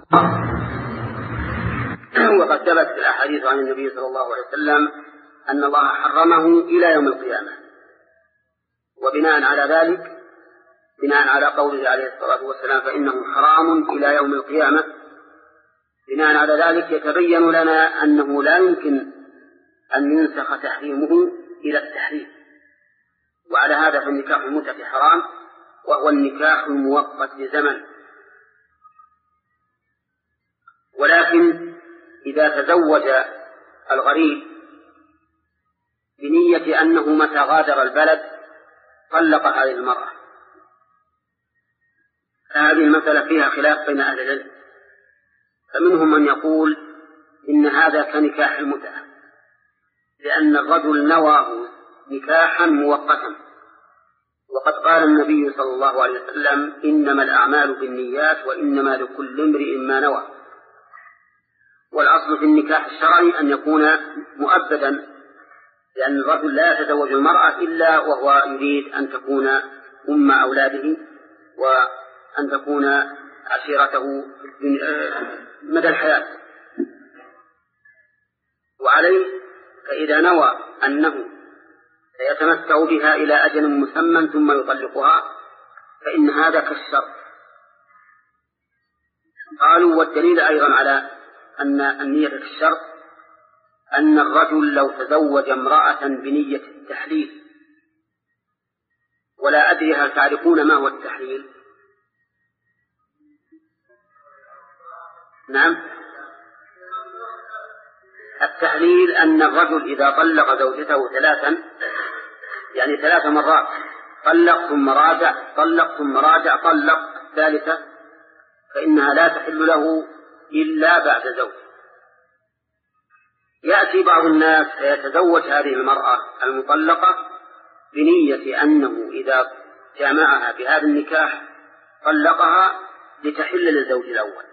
وقد ثبت في الأحاديث عن النبي صلى الله عليه وسلم أن الله حرمه إلى يوم القيامة، وبناء على ذلك بناء على قوله عليه الصلاة والسلام فإنه حرام إلى يوم القيامة، بناء على ذلك يتبين لنا أنه لا يمكن أن ينسخ تحريمه إلى التحريم. وعلى هذا فالنكاح المتعة حرام، وهو النكاح المؤقت لزمن. ولكن إذا تزوج الغريب بنية أنه متى غادر البلد طلق هذه المرأة، هذه المسألة فيها خلاف بين أهل العلم، فمنهم من يقول إن هذا كنكاح المتعة، لأن الرجل نواه نكاحا مؤقتا، وقد قال النبي صلى الله عليه وسلم إنما الأعمال بالنيات وإنما لكل امرئ ما نوى. والأصل في النكاح الشرعي أن يكون مؤبدا، لأن الرجل لا يتزوج المرأة إلا وهو يريد أن تكون أم أولاده وأن تكون عشيرته مدى الحياة. وعليه فإذا نوى أنه سيتمتع بها إلى أجل مسمى ثم يطلقها فإن هذا كالشرط. قالوا والدليل أيضا على أن النية كالشرط أن الرجل لو تزوج امرأة بنية التحليل، ولا أدري هل تعرفون ما هو التحليل؟ نعم، التحليل أن الرجل إذا طلق زوجته ثلاثا، يعني ثلاث مرات، طلق ثم راجع طلق ثم راجع طلق الثالثة، فإنها لا تحل له إلا بعد زوج. يأتي بعض الناس فيتزوج هذه المرأة المطلقة بنية أنه إذا جامعها بهذا النكاح طلقها لتحل للزوج الأول،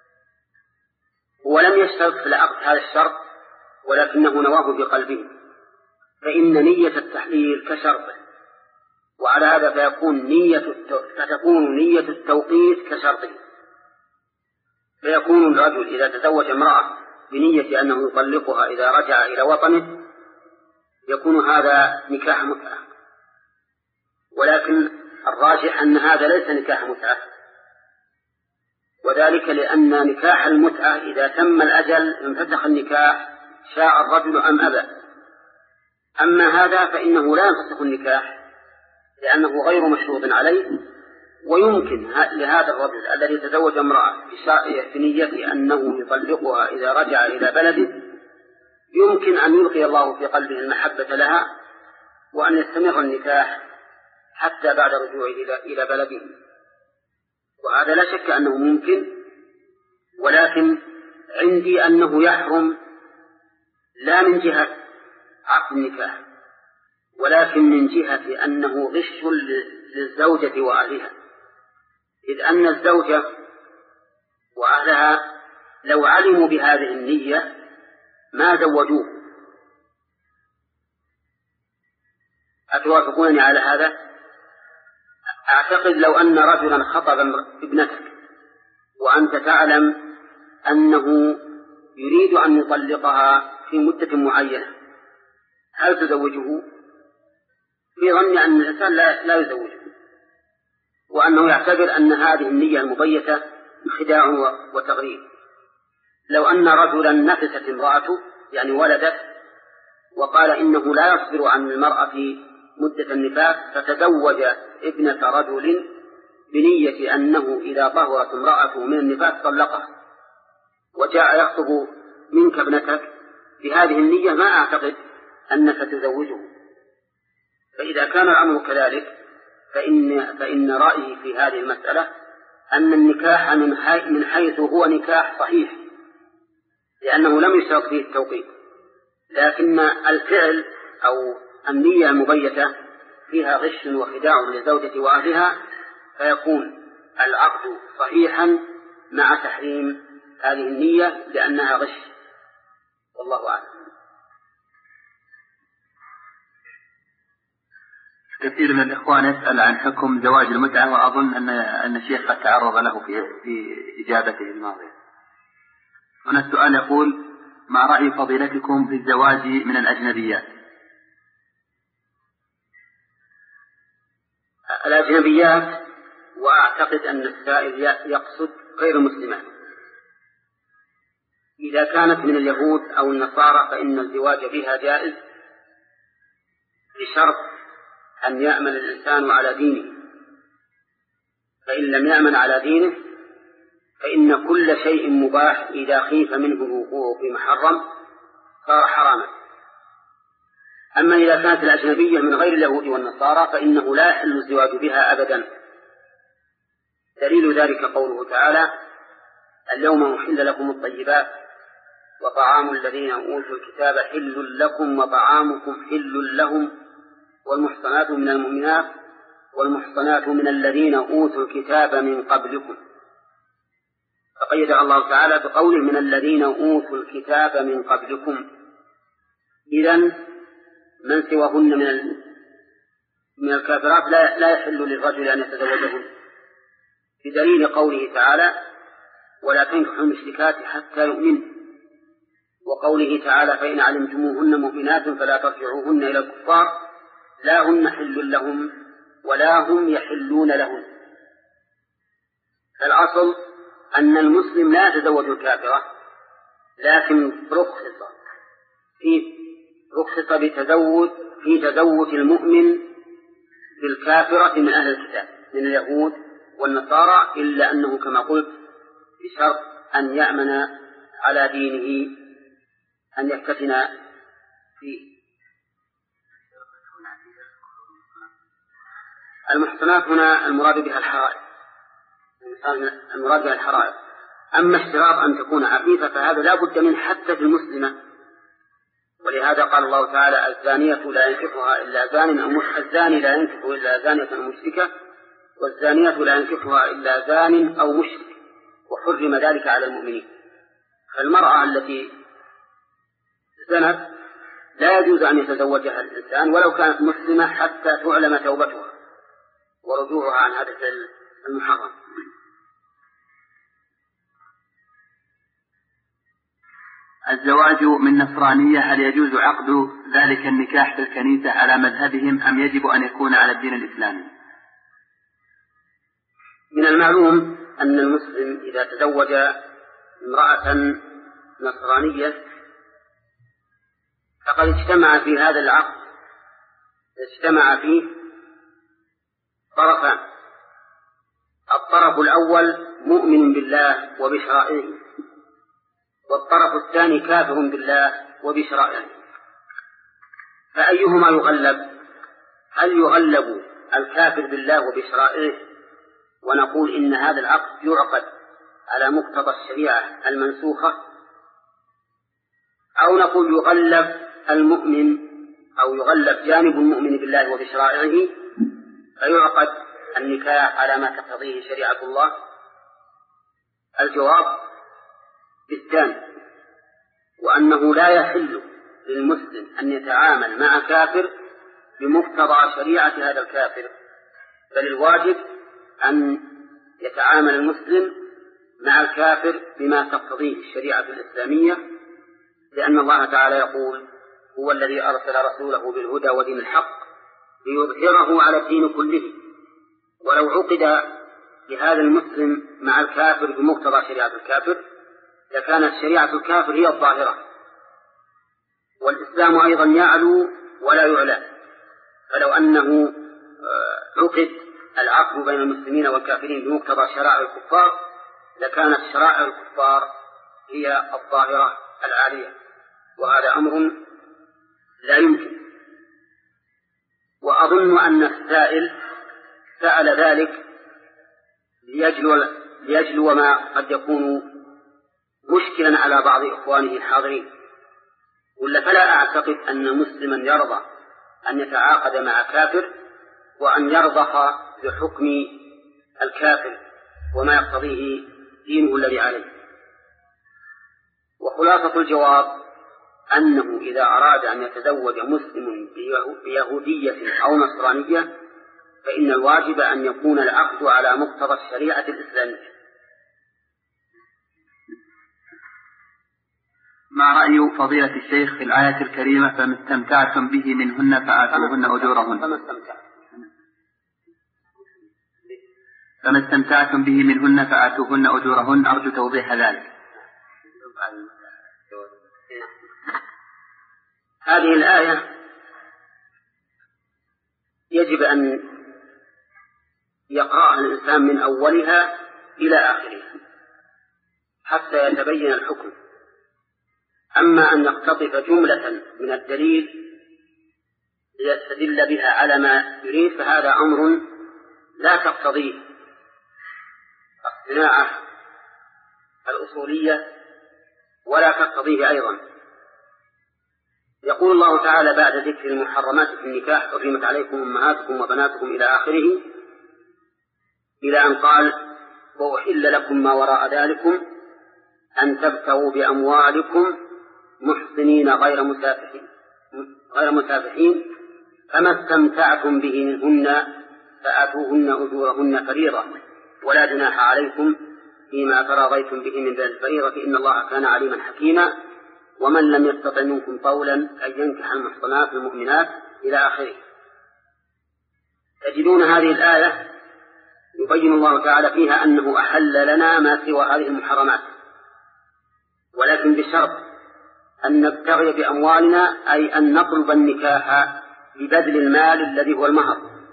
ولم يشترط في العقد هذا الشرط ولكنه نواه بقلبه، فإن نية التحليل كشرطه، وعلى هذا فيكون نية فتكون نية التوقيت كشرطه. فيكون الرجل إذا تزوج امرأة بنية أنه يطلقها إذا رجع إلى وطنه يكون هذا نكاح متعة. ولكن الراجح أن هذا ليس نكاح متعة، وذلك لأن نكاح المتعة إذا تم الأجل انفسخ النكاح شاء الرجل أم أبى. أما هذا فإنه لا ينفسخ النكاح لأنه غير مشروط عليه، ويمكن لهذا الرجل الذي تزوج امرأة في نيته أنه يطلقها إذا رجع إلى بلده يمكن أن يلقي الله في قلبه المحبة لها وأن يستمر النكاح حتى بعد رجوعه إلى بلده، وهذا لا شك أنه ممكن، ولكن عندي أنه يحرم لا من جهة عقد النكاح ولكن من جهة أنه غش للزوجة وأهلها، إذ أن الزوجة وأهلها لو علموا بهذه النية ما زوجوه. أتوافقونني على هذا؟ أعتقد لو أن رجلا خطب ابنتك وأنت تعلم أنه يريد أن يطلقها في مدة معينة، هل تزوجه؟ في ظن أن الإنسان لا, لا يزوجه، وأنه يعتبر أن هذه النية المبيتة خداع وتغريب. لو أن رجلا نفست امرأته يعني ولدت وقال إنه لا يصبر عن المرأة في مدة النفاس فتزوج ابنة رجل بنية أنه إذا طهرت امرأته من النفاس طلقها، وجاء يخطب منك ابنتك بهذه النية، ما أعتقد أنك تزوجه. فإذا كان الأمر كذلك فإن, فإن رأيي في هذه المسألة أن النكاح من حيث هو نكاح صحيح لأنه لم يشترط فيه التوقيت، لكن الفعل أو النية المبيتة فيها غش وخداع للزوجة وأهلها، فيكون العقد صحيحا مع تحريم هذه النية لأنها غش، والله أعلم. كثير من الإخوان يسأل عن حكم زواج المتعة، وأظن أن أن الشيخ قد تعرض له في في إجابته الماضية. هنا السؤال يقول: ما رأي فضيلتكم في الزواج من الأجنبيات؟ الأجنبيات، وأعتقد أن السائل يقصد غير مسلمات. إذا كانت من اليهود أو النصارى فإن الزواج بها جائز بشرط أن يأمن الإنسان على دينه، فإن لم يأمن على دينه فإن كل شيء مباح إذا خيف منه الوقوع في محرم صار حراما. أما إذا كانت الأجنبية من غير اليهود والنصارى فإنه لا يحل الزواج بها أبدا. دليل ذلك قوله تعالى: اليوم أحل لكم الطيبات وطعام الذين أوتوا الكتاب حل لكم وطعامكم حل لهم والمحصنات من المؤمنات والمحصنات من الذين أوتوا الكتاب من قبلكم. فقيد الله تعالى بقوله من الذين أوتوا الكتاب من قبلكم. إذن من سواهن من من الكافرات لا لا يحل للرجل أن يتزوجهن، بدليل قوله تعالى: ولا تنكحوا المشركات حتى يؤمنوا، وقوله تعالى: فإن علمتموهن مؤمنات فلا ترجعوهن إلى الكفار لا هن حل لهم ولا هم يحلون لهم. الأصل أن المسلم لا يتزوج الكافرة، لكن رخص في رخص بتزوج في تزوج المؤمن بالكافرة من أهل الكتاب من اليهود والنصارى، إلا أنه كما قلت بشرط أن يأمن على دينه أن يفتتن فيه. المحصنات هنا المراد بها الحرائر، المراد بها الحرائر. أما اشتراط أن تكون عفيفة فهذا لا بد منه حتى في المسلمة، ولهذا قال الله تعالى: الزانية لا ينكحها إلا زان أو مشرك، الزاني لا ينكح إلا زانية أو مشركة، والزانية لا ينكحها إلا زان أو مشرك، وحرم ذلك على المؤمنين. فالمرأة التي زنت لا يجوز أن يتزوجها الإنسان ولو كانت مسلمة حتى تعلم توبتها ورجوعها عن هذا المحرم. الزواج من نصرانية هل يجوز عقد ذلك النكاح في الكنيسة على مذهبهم أم يجب أن يكون على الدين الإسلامي؟ من المعلوم أن المسلم إذا تزوج امرأة نصرانية فقد اجتمع في هذا العقد اجتمع فيه طرفان. الطرف الأول مؤمن بالله وبشرائعه، والطرف الثاني كافر بالله وبشرائعه، فأيهما يغلب؟ هل يغلب الكافر بالله وبشرائعه ونقول إن هذا العقد يعقد على مقتضى الشريعة المنسوخة، أو نقول يغلب المؤمن أو يغلب جانب المؤمن بالله وبشرائعه فيعقد النكاح على ما تقتضيه شريعة الله؟ الجواب بالثاني، وأنه لا يحل للمسلم أن يتعامل مع كافر بمقتضى شريعة هذا الكافر، بل الواجب أن يتعامل المسلم مع الكافر بما تقتضيه الشريعة الإسلامية، لأن الله تعالى يقول: هو الذي أرسل رسوله بالهدى ودين الحق ليظهره على الدين كله. ولو عقد لهذا المسلم مع الكافر بمقتضى شريعة الكافر لكانت شريعة الكافر هي الظاهرة، والإسلام أيضا يعلو ولا يعلى. فلو أنه عقد العقد بين المسلمين والكافرين بمقتضى شرائع الكفار لكانت شرائع الكفار هي الظاهرة العالية، وهذا أمر لا يمكن. وأظن أن السائل سأل ذلك ليجلو, ليجلو ما قد يكون مشكلا على بعض إخوانه الحاضرين، ولا فلا أعتقد أن مسلما يرضى أن يتعاقد مع كافر وأن يرضخ بحكم الكافر وما يقتضيه دينه الذي عليه. وخلاصة الجواب أنه إذا أراد أن يتزوج مسلم بيهودية أو نصرانية فإن الواجب أن يكون العقد على مقتضى الشريعة الإسلامية. ما رأي فضيلة الشيخ في الآية الكريمة: فما استمتعتم به منهن فآتوهن أجورهن؟ فما استمتعتم به منهن فآتوهن أجورهن، أرجو توضيح ذلك. هذه الآية يجب أن يقرأها الإنسان من أولها إلى آخرها حتى يتبين الحكم. أما أن يقتطف جملة من الدليل ليستدل بها على ما يريد فهذا أمر لا تقتضيه الصناعة الأصولية ولا تقتضيه أيضا. يقول الله تعالى بعد ذكر المحرمات في النكاح: حرمت عليكم أمهاتكم وبناتكم إلى آخره، إلى أن قال: وأحل لكم ما وراء ذلكم أن تبتغوا بأموالكم محصنين غير مسافحين غير مسافحين فما استمتعتم به منهن فآتوهن أجورهن فريضة ولا جناح عليكم فيما تراضيتم به من ذي الفريضة إن الله كان عليما حكيما ومن لم يستطع منكم طولا أن ينكح المحصنات المؤمنات إلى آخره. تجدون هذه الآية يبين الله تعالى فيها أنه أحل لنا ما سوى هذه المحرمات، ولكن بشرط أن نبتغي بأموالنا، أي أن نطلب النكاح ببذل المال الذي هو المهر،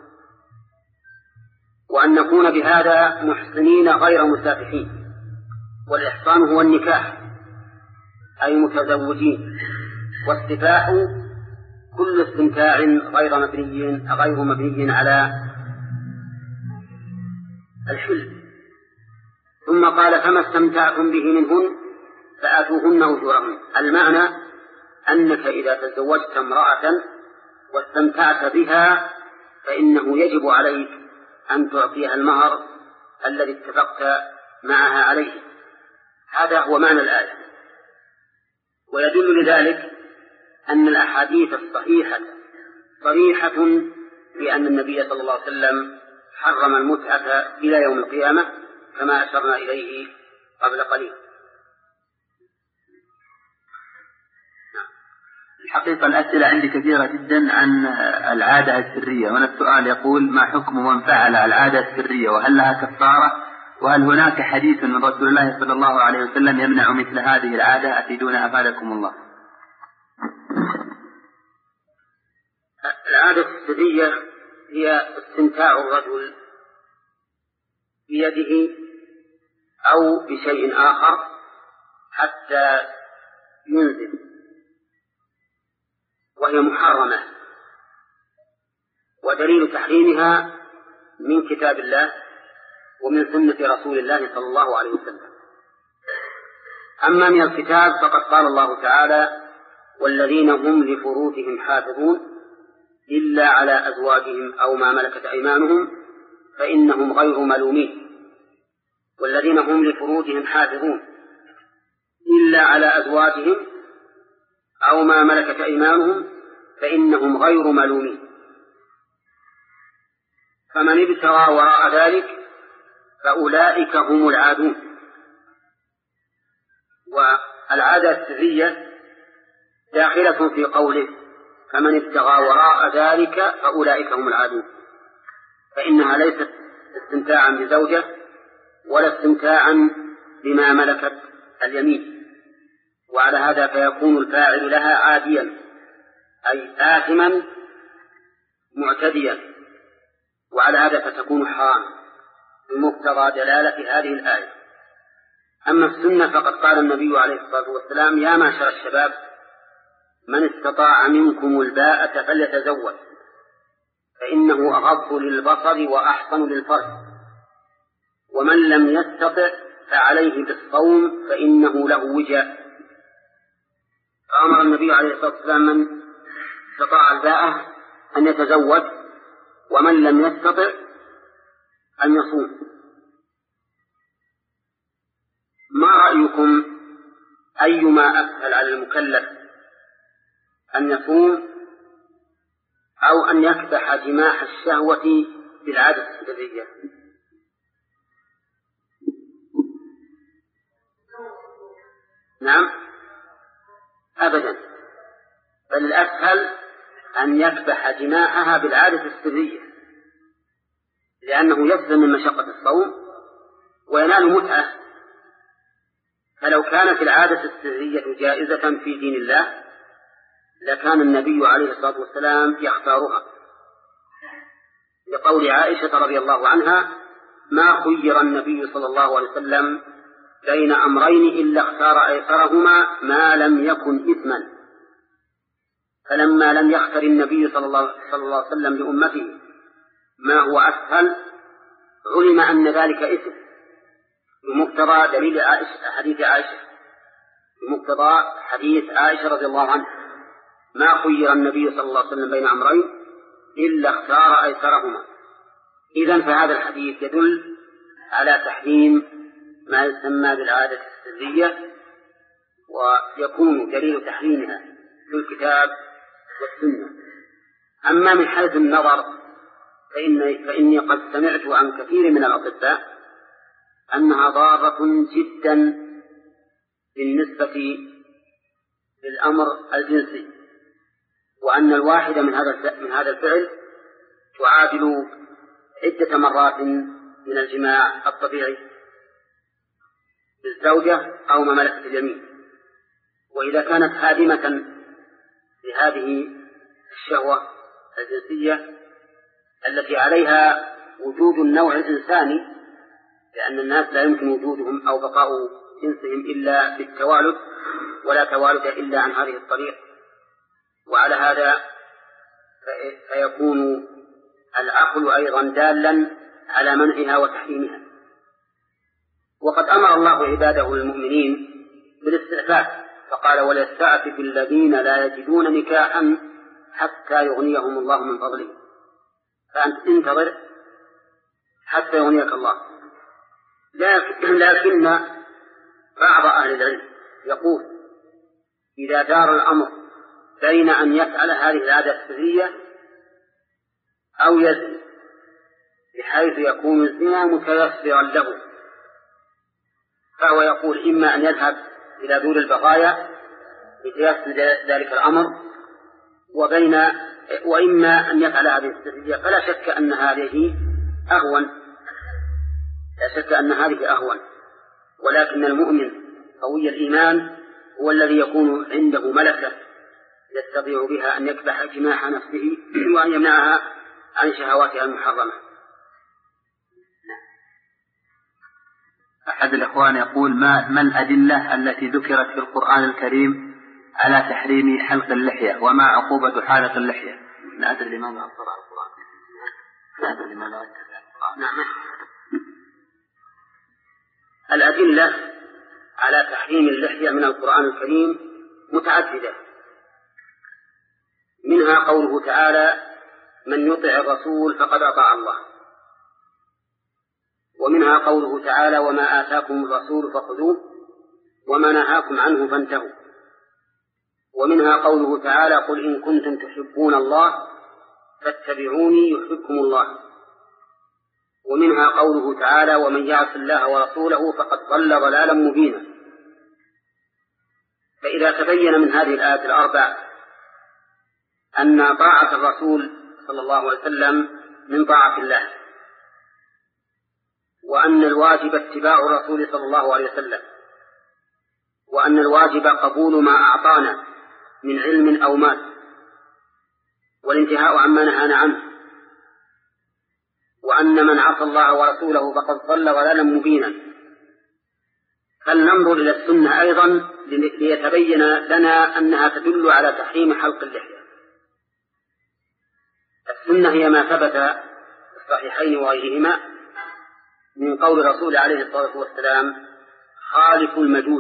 وأن نكون بهذا محسنين غير مسافحين. والإحصان هو النكاح أي متزوجين، والسفاح كل استمتاع غير مبني غير مبني على الحل. ثم قال: فما استمتعتم به منهن فآتوهن أجورهن. المعنى أنك إذا تزوجت امرأة واستمتعت بها فإنه يجب عليك أن تعطيها المهر الذي اتفقت معها عليه. هذا هو معنى الآية. ويدل لذلك أن الأحاديث الصحيحة صريحة بأن النبي صلى الله عليه وسلم حرم المتعة إلى يوم القيامة كما أشرنا إليه قبل قليل. الحقيقة الأسئلة عندي كثيرة جدا عن العادة السرية. هنا السؤال يقول: ما حكم من فعل العادة السرية وهل لها كفارة؟ وهل هناك حديث من رسول الله صلى الله عليه وسلم يمنع مثل هذه العادة؟ أفيدونا أفادكم الله. العادة السرية هي استمتاع الرجل بيده أو بشيء آخر حتى ينزل، وهي محرمة، ودليل تحريمها من كتاب الله ومن سنة رسول الله صلى الله عليه وسلم. أما من الكتاب فقد قال الله تعالى: والذين هم لفروجهم حافظون إلا على أزواجهم أو ما ملكت أيمانهم فإنهم غير ملومين. والذين هم لفروجهم حافظون إلا على أزواجهم أو ما ملكت أيمانهم فإنهم غير ملومين. فمن ابتغى وراء ذلك فأولئك هم العادون. والعادة السرية داخلة في قوله: فمن ابتغى وراء ذلك فأولئك هم العادون، فإنها ليست استمتاعا بزوجة ولا استمتاعا بما ملكت اليمين، وعلى هذا فيكون الفاعل لها عاديا أي آثما معتديا، وعلى هذا فتكون حرام بمقتضى دلالة هذه الآية. أما السنة فقد قال النبي عليه الصلاة والسلام: يا معشر الشباب من استطاع منكم الباءة فليتزوج فإنه أغض للبصر وأحصن للفرج، ومن لم يستطع فعليه بالصوم فإنه له وجاء. فأمر النبي عليه الصلاة والسلام من استطاع الباءة أن يتزوج، ومن لم يستطع أن يصوم. ما رأيكم أيما أسهل على المكلف أن يصوم أو أن يكبح جماح الشهوة بالعادة السرية؟ نعم أبدا، بل الأسهل أن يكبح جماحها بالعادة السرية، لأنه يسلم من مشقة الصوم وينال متعة. فلو كانت العادة السرية جائزة في دين الله لكان النبي عليه الصلاة والسلام يختارها، لقول عائشة رضي الله عنها: ما خير النبي صلى الله عليه وسلم بين أمرين إلا اختار أيسرهما ما لم يكن إثما. فلما لم يختر النبي صلى الله عليه وسلم لأمته ما هو أسهل علم أن ذلك إثم، بمقتضى دليل عائشة حديث عائشة بمقتضى حديث عائشة رضي الله عنها: ما خير النبي صلى الله عليه وسلم بين أمرين إلا اختار أيسرهما. إذن فهذا الحديث يدل على تحريم ما يسمى بالعادة السرية، ويكون دليل تحريمها في الكتاب والسنة. أما من حيث النظر فإن فإني قد سمعت عن كثير من الأطباء أنها ضارة جدا بالنسبة للأمر الجنسي، وأن الواحدة من هذا من هذا الفعل تعادل عدة مرات من الجماع الطبيعي بالزوجة أو ما ملكت اليمين. وإذا كانت هادمة لهذه الشهوة الجنسية التي عليها وجود النوع الإنساني، لأن الناس لا يمكن وجودهم أو بقاء جنسهم إلا بالتوالد، ولا توالد إلا عن هذه الطريق، وعلى هذا فيكون العقل أيضا دالا على منعها وتحريمها. وقد أمر الله عباده المؤمنين بالاستعفاف فقال: وليستعفف الذين لا يجدون نكاحا حتى يغنيهم الله من فضله. فأنت انتظر حتى يغنيك الله. لكن بعض أهل العلم يقول: إذا دار الأمر بين أن يفعل هذه العادة السرية أو يزني بحيث يكون الزنا متيسرا له، فهو يقول: إما أن يذهب إلى دور البقايا لتيسر ذلك الأمر، وبين وإما أن يفعل هذه السرية، فلا شك أن هذه أهون، لا شك أن هذه أهون، ولكن المؤمن قوي الإيمان هو الذي يكون عنده ملكة يستطيع بها أن يكبح جماح نفسه وأن يمنعها عن شهواتها المحرمة. أحد الإخوان يقول ما, ما الأدلة التي ذكرت في القرآن الكريم على تحريم حلق اللحية وما عقوبة حالق اللحية؟ لا أدري لماذا أفضل على القرآن، لا أدري لماذا أفضل على القرآن. نعم. الأدلة على تحريم اللحية من القرآن الكريم متعددة، منها قوله تعالى من يطع الرسول فقد أطاع الله، ومنها قوله تعالى وما آتاكم الرسول فخذوه وما نهاكم عنه فانتهوا، ومنها قوله تعالى قل إن كنتم تحبون الله فاتبعوني يحببكم الله، ومنها قوله تعالى ومن يعص الله ورسوله فقد ضل ضلالا مبينا. فإذا تبين من هذه الآيات الأربع أن طاعة الرسول صلى الله عليه وسلم من طاعة الله، وأن الواجب اتباع الرسول صلى الله عليه وسلم، وأن الواجب قبول ما أعطانا من علم أو مال والانتهاء عما نهانا عنه، وأن من عصى الله ورسوله فقد ضل ضلالا مبينا، فلننظر إلى السنة أيضا ليتبين لنا أنها تدل على تحريم حلق اللحية. السنة هي ما ثبت في الصحيحين وغيرهما من قول الرسول عليه الصلاة والسلام خالفوا المجوس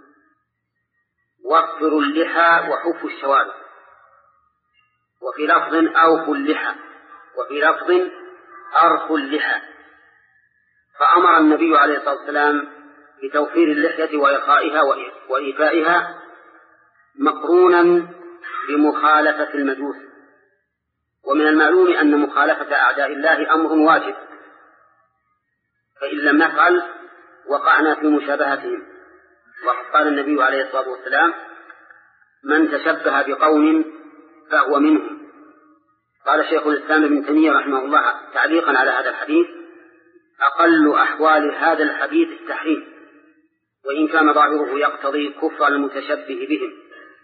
وفروا اللحى وحفوا الشوارب، وفي لفظ أوفوا اللحى، وفي لفظ أرخوا اللحى. فأمر النبي عليه الصلاة والسلام بتوفير اللحية وإرخائها وإيفائها مقرونا بمخالفة المجوس، ومن المعلوم أن مخالفة أعداء الله أمر واجب، فإن لم نفعل وقعنا في مشابهتهم. وقال النبي عليه الصلاة والسلام من تشبه بقوم فهو منهم. قال شيخ الإسلام ابن تيمية رحمه الله تعليقا على هذا الحديث أقل أحوال هذا الحديث التحريم، وإن كان ظاهره يقتضي كفر المتشبه بهم،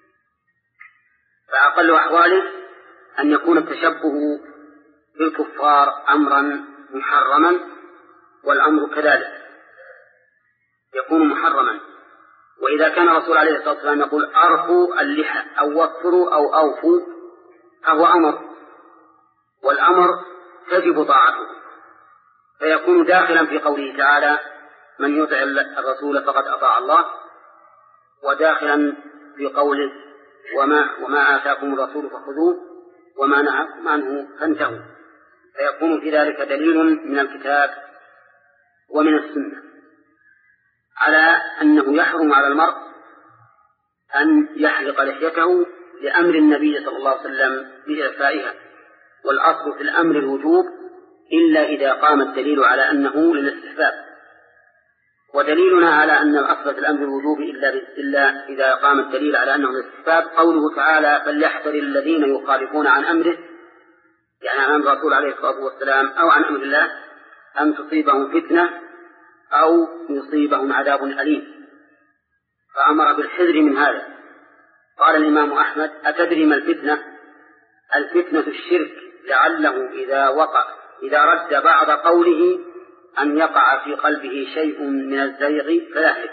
فأقل أحواله أن يكون التشبه بالكفار أمرا محرما، والأمر كذلك يكون محرما. وإذا كان الرسول عليه الصلاة والسلام يقول أرخوا اللحى أو وفروا أو أوفوا فهو أمر، والأمر تجب طاعته، فيكون داخلا في قوله تعالى من يطع الرسول فقد أطاع الله، وداخلا في قوله وما, وما آتاكم الرسول فخذوه وما نهاكم عنه فانتهوا، فيكون في ذلك دليل من الكتاب ومن السنة على أنه يحرم على المرء أن يحلق لحيته لأمر النبي صلى الله عليه وسلم بإعفائها، والأصل في الأمر الوجوب إلا إذا قام الدليل على أنه للاستحباب. ودليلنا على أن الأصل في الأمر الوجوب إلا, إلا إذا قام الدليل على أنه للاستحباب قوله تعالى فليحذر الذين يخالفون عن أمره، يعني عن أمر الرسول عليه الصلاة والسلام أو عن أمر الله أن تصيبهم فتنة أو يصيبهم عذاب أليم، فأمر بالحذر من هذا. قال الإمام أحمد أتدري ما الفتنة؟ الفتنة الشرك، لعله إذا وقع إذا رد بعض قوله أن يقع في قلبه شيء من الزيغ فيهلك.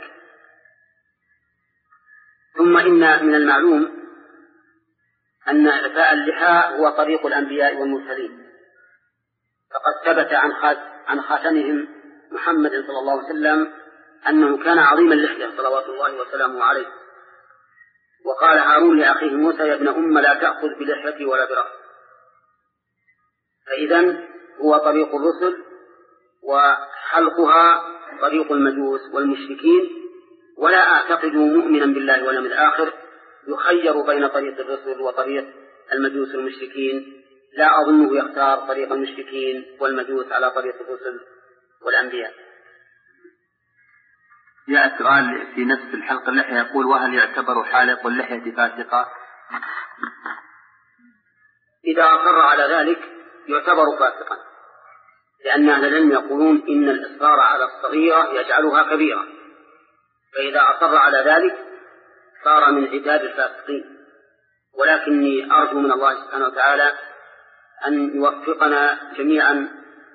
ثم إن من المعلوم أن إعفاء اللحى هو طريق الأنبياء والمرسلين، فقد ثبت عن خاتمهم محمد صلى الله عليه وسلم أنه كان عظيم اللحية صلوات الله وسلامه عليه، وقال هارون لأخيه موسى يا ابن أم لا تأخذ بلحيتي ولا برأسي. فإذن هو طريق الرسل، وحلقها طريق المجوس والمشركين، ولا أعتقد مؤمنا بالله واليوم الآخر يخير بين طريق الرسل وطريق المجوس والمشركين، لا أظنه يختار طريق المشركين والمجوس على طريق الرسل والأنبياء. جاء سؤال في نفس الحلقة اللحية يقول وهل يعتبر حالق اللحية فاسقا؟ إذا أصر على ذلك يعتبر فاسقا، لأن أهل العلم يقولون إن الإصرار على الصغيرة يجعلها كبيرة، فإذا أصر على ذلك صار من عداد الفاسقين. ولكني أرجو من الله سبحانه وتعالى أن يوفقنا جميعا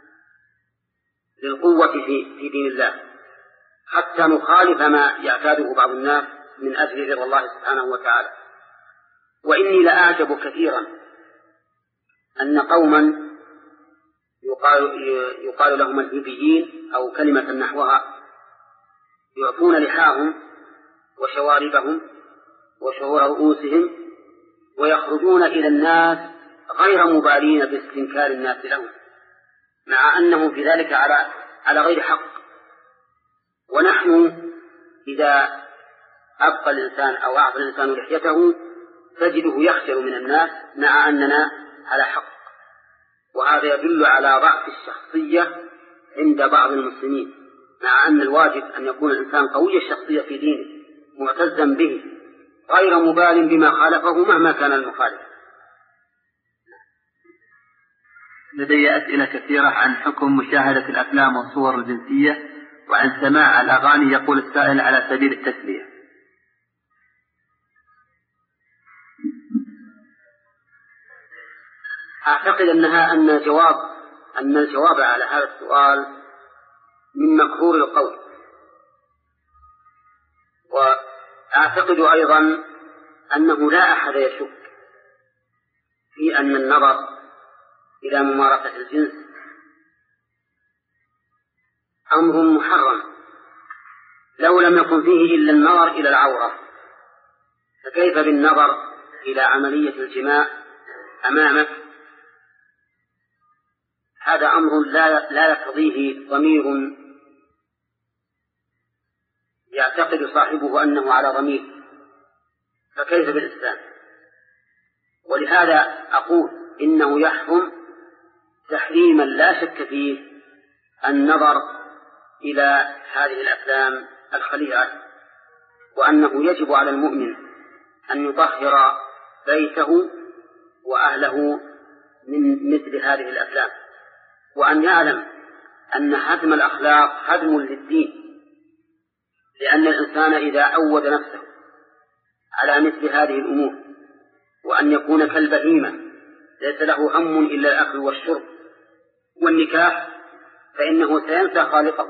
للقوة في دين الله حتى نخالف ما يعتاده بعض الناس من أجل رضا الله سبحانه وتعالى. وإني لأعجب كثيرا أن قوما يقال, يقال لهم الهيبيين أو كلمة نحوها يعطون لحاهم وشواربهم وشعور رؤوسهم ويخرجون إلى الناس غير مبالين باستنكار الناس لهم، مع أنهم في ذلك على على غير حق. ونحن إذا أبقى الإنسان أو أعطى الإنسان لحيته تجده يخجل من الناس مع أننا على حق، وهذا يدل على ضعف الشخصية عند بعض المسلمين، مع أن الواجب أن يكون الإنسان قوي الشخصية في دينه معتزا به غير مبال بما خالفه مهما كان المخالف. لدي أسئلة كثيرة عن حكم مشاهدة الأفلام والصور الجنسية وعن سماع الأغاني. يقول السائل على سبيل التسلية. أعتقد أنها أن جواب أن الجواب على هذا السؤال من مكرور القول. وأعتقد أيضا أنه لا أحد يشك في أن النظر إلى ممارسة الجنس أمر محرم لو لم يكن فيه إلا النظر إلى العورة، فكيف بالنظر إلى عملية الجماع أمامك؟ هذا أمر لا لا يقتضيه ضمير يعتقد صاحبه أنه على ضمير، فكيف بالإسلام؟ ولهذا أقول إنه يحرم تحريما لا شك فيه النظر إلى هذه الأفلام الخليعة، وأنه يجب على المؤمن أن يطهر بيته وأهله من مثل هذه الأفلام، وأن يعلم أن هدم الأخلاق هدم للدين، لأن الإنسان إذا عود نفسه على مثل هذه الأمور وأن يكون كالبهيمة ليس له هم إلا الأكل والشرب والنكاح فإنه سينسى خالقه.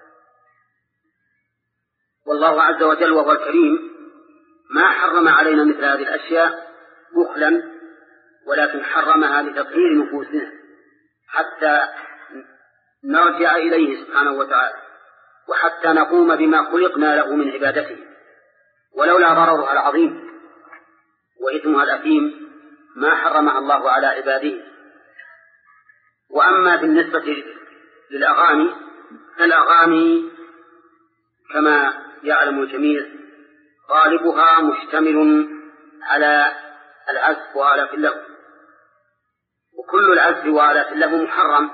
والله عز وجل وهو الكريم ما حرم علينا مثل هذه الأشياء بخلا، ولكن حرمها لتطهير نفوسنا حتى نرجع إليه سبحانه وتعالى، وحتى نقوم بما خلقنا له من عبادته، ولولا ضررها العظيم وإثمها الأثيم ما حرمها الله على عباده. وأما بالنسبة للأغاني فالأغاني كما يعلم الجميع غالبها مشتمل على العزف وآلات اللهو، وكل العزف وآلات اللهو محرم،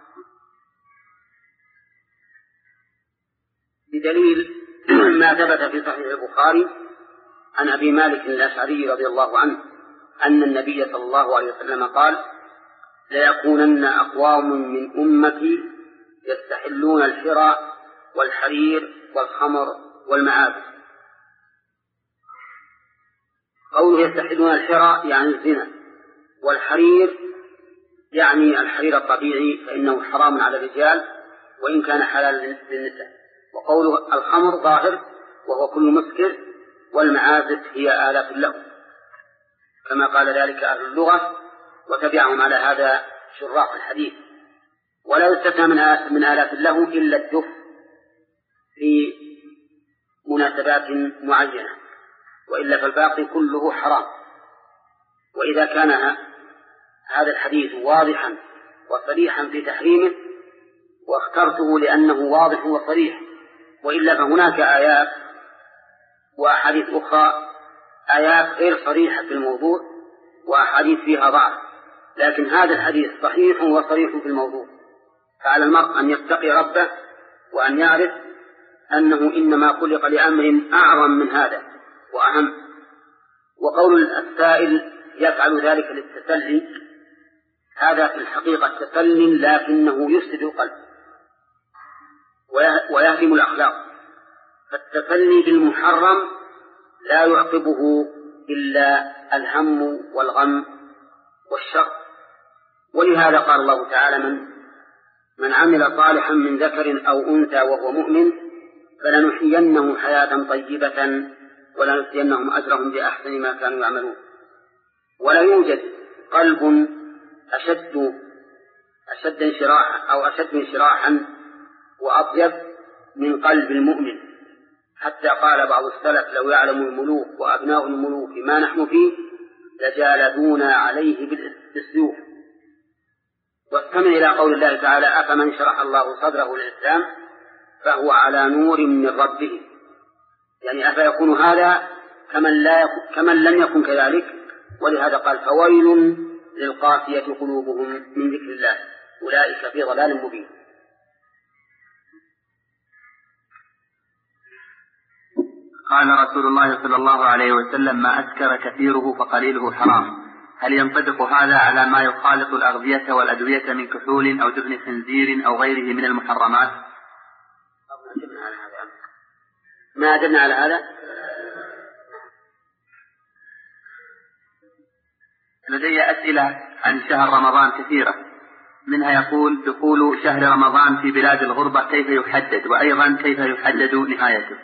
بدليل ما ثبت في صحيح البخاري عن أبي مالك الأشعري رضي الله عنه أن النبي صلى الله عليه وسلم قال: ليكونن أقوام من أمتي يستحلون الحرى والحرير والخمر والمعازف. قوله يستحلون الحرى يعني الزنا، والحرير يعني الحرير الطبيعي فإنه حرام على الرجال وإن كان حلال للنساء. وقوله الخمر ظاهر وهو كل مسكر، والمعازف هي آلات اللهو كما قال ذلك أهل اللغة وتبعهم على هذا شراح الحديث. ولا يستثنى من آلات اللهو إلا الدف في مناسبات معينة، وإلا فالباقي كله حرام. وإذا كان هذا الحديث واضحا وصريحا في تحريمه واخترته لأنه واضح وصريح، وإلا فهناك آيات وأحاديث أخرى آيات غير صريحة في الموضوع وأحاديث فيها ضعف، لكن هذا الحديث صحيح وصريح في الموضوع. فعلى المرء أن يتقي ربه وأن يعرف أنه إنما خلق لأمر أعظم من هذا وأهم. وقول السائل يفعل ذلك للتسلي هذا في الحقيقة تفل لكنه يفسد القلب ويهدم الأخلاق. فالتفلي بالمحرم لا يعقبه إلا الهم والغم والشر. ولهذا قال الله تعالى: من من عمل صالحا من ذكر أو أنثى وهو مؤمن فلنحيينه حياة طيبة ولنجزينهم أجرهم بأحسن ما كانوا يعملون. ولا يوجد قلب أشد أشد انشراحا أو أشد انشراحا وأطيب من قلب المؤمن، حتى قال بعض السلف: لو يعلم الملوك وأبناء الملوك ما نحن فيه لجالدونا عليه بالسيوف. واستمع إلى قول الله تعالى: أفمن شرح الله صدره للإسلام فهو على نور من ربه. يعني أفيكون هذا كمن, لا يكون كمن لم يكن كذلك. ولهذا قال: فويل للقاسية قلوبهم من ذكر الله أولئك في ضلال مبين. قال رسول الله صلى الله عليه وسلم: ما أسكر كثيره فقليله حرام. هل ينطبق هذا على ما يخالط الأغذية والأدوية من كحول أو دهن خنزير أو غيره من المحرمات؟ ما أدلنا على هذا. لدي أسئلة عن شهر رمضان كثيرة، منها يقول: دخول شهر رمضان في بلاد الغربة كيف يحدد؟ وأيضا كيف يحدد نهايته؟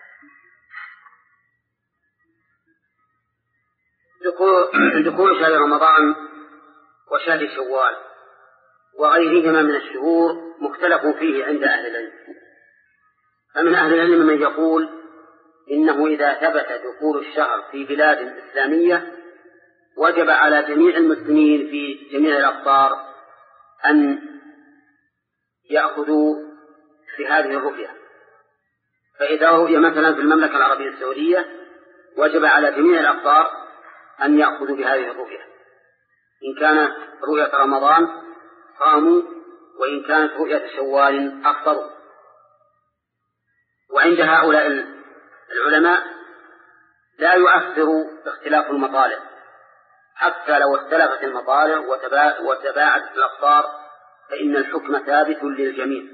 دخول شهر رمضان وشهر شوال وغيرهما من الشهور مختلف فيه عند أهل العلم. فمن أهل العلم من يقول إنه إذا ثبت دخول الشهر في بلاد إسلامية وجب على جميع المسلمين في جميع الأقطار أن يأخذوا بهذه الرؤية. فإذا رؤية مثلا في المملكة العربية السعودية وجب على جميع الأقطار أن يأخذوا بهذه الرؤية. إن كانت رؤية رمضان صاموا، وإن كانت رؤية شوال أفطروا. وعند هؤلاء العلماء لا يؤثر اختلاف المطالع، حتى لو اختلفت المطالع وتباعدت الأقطار فإن الحكم ثابت للجميع.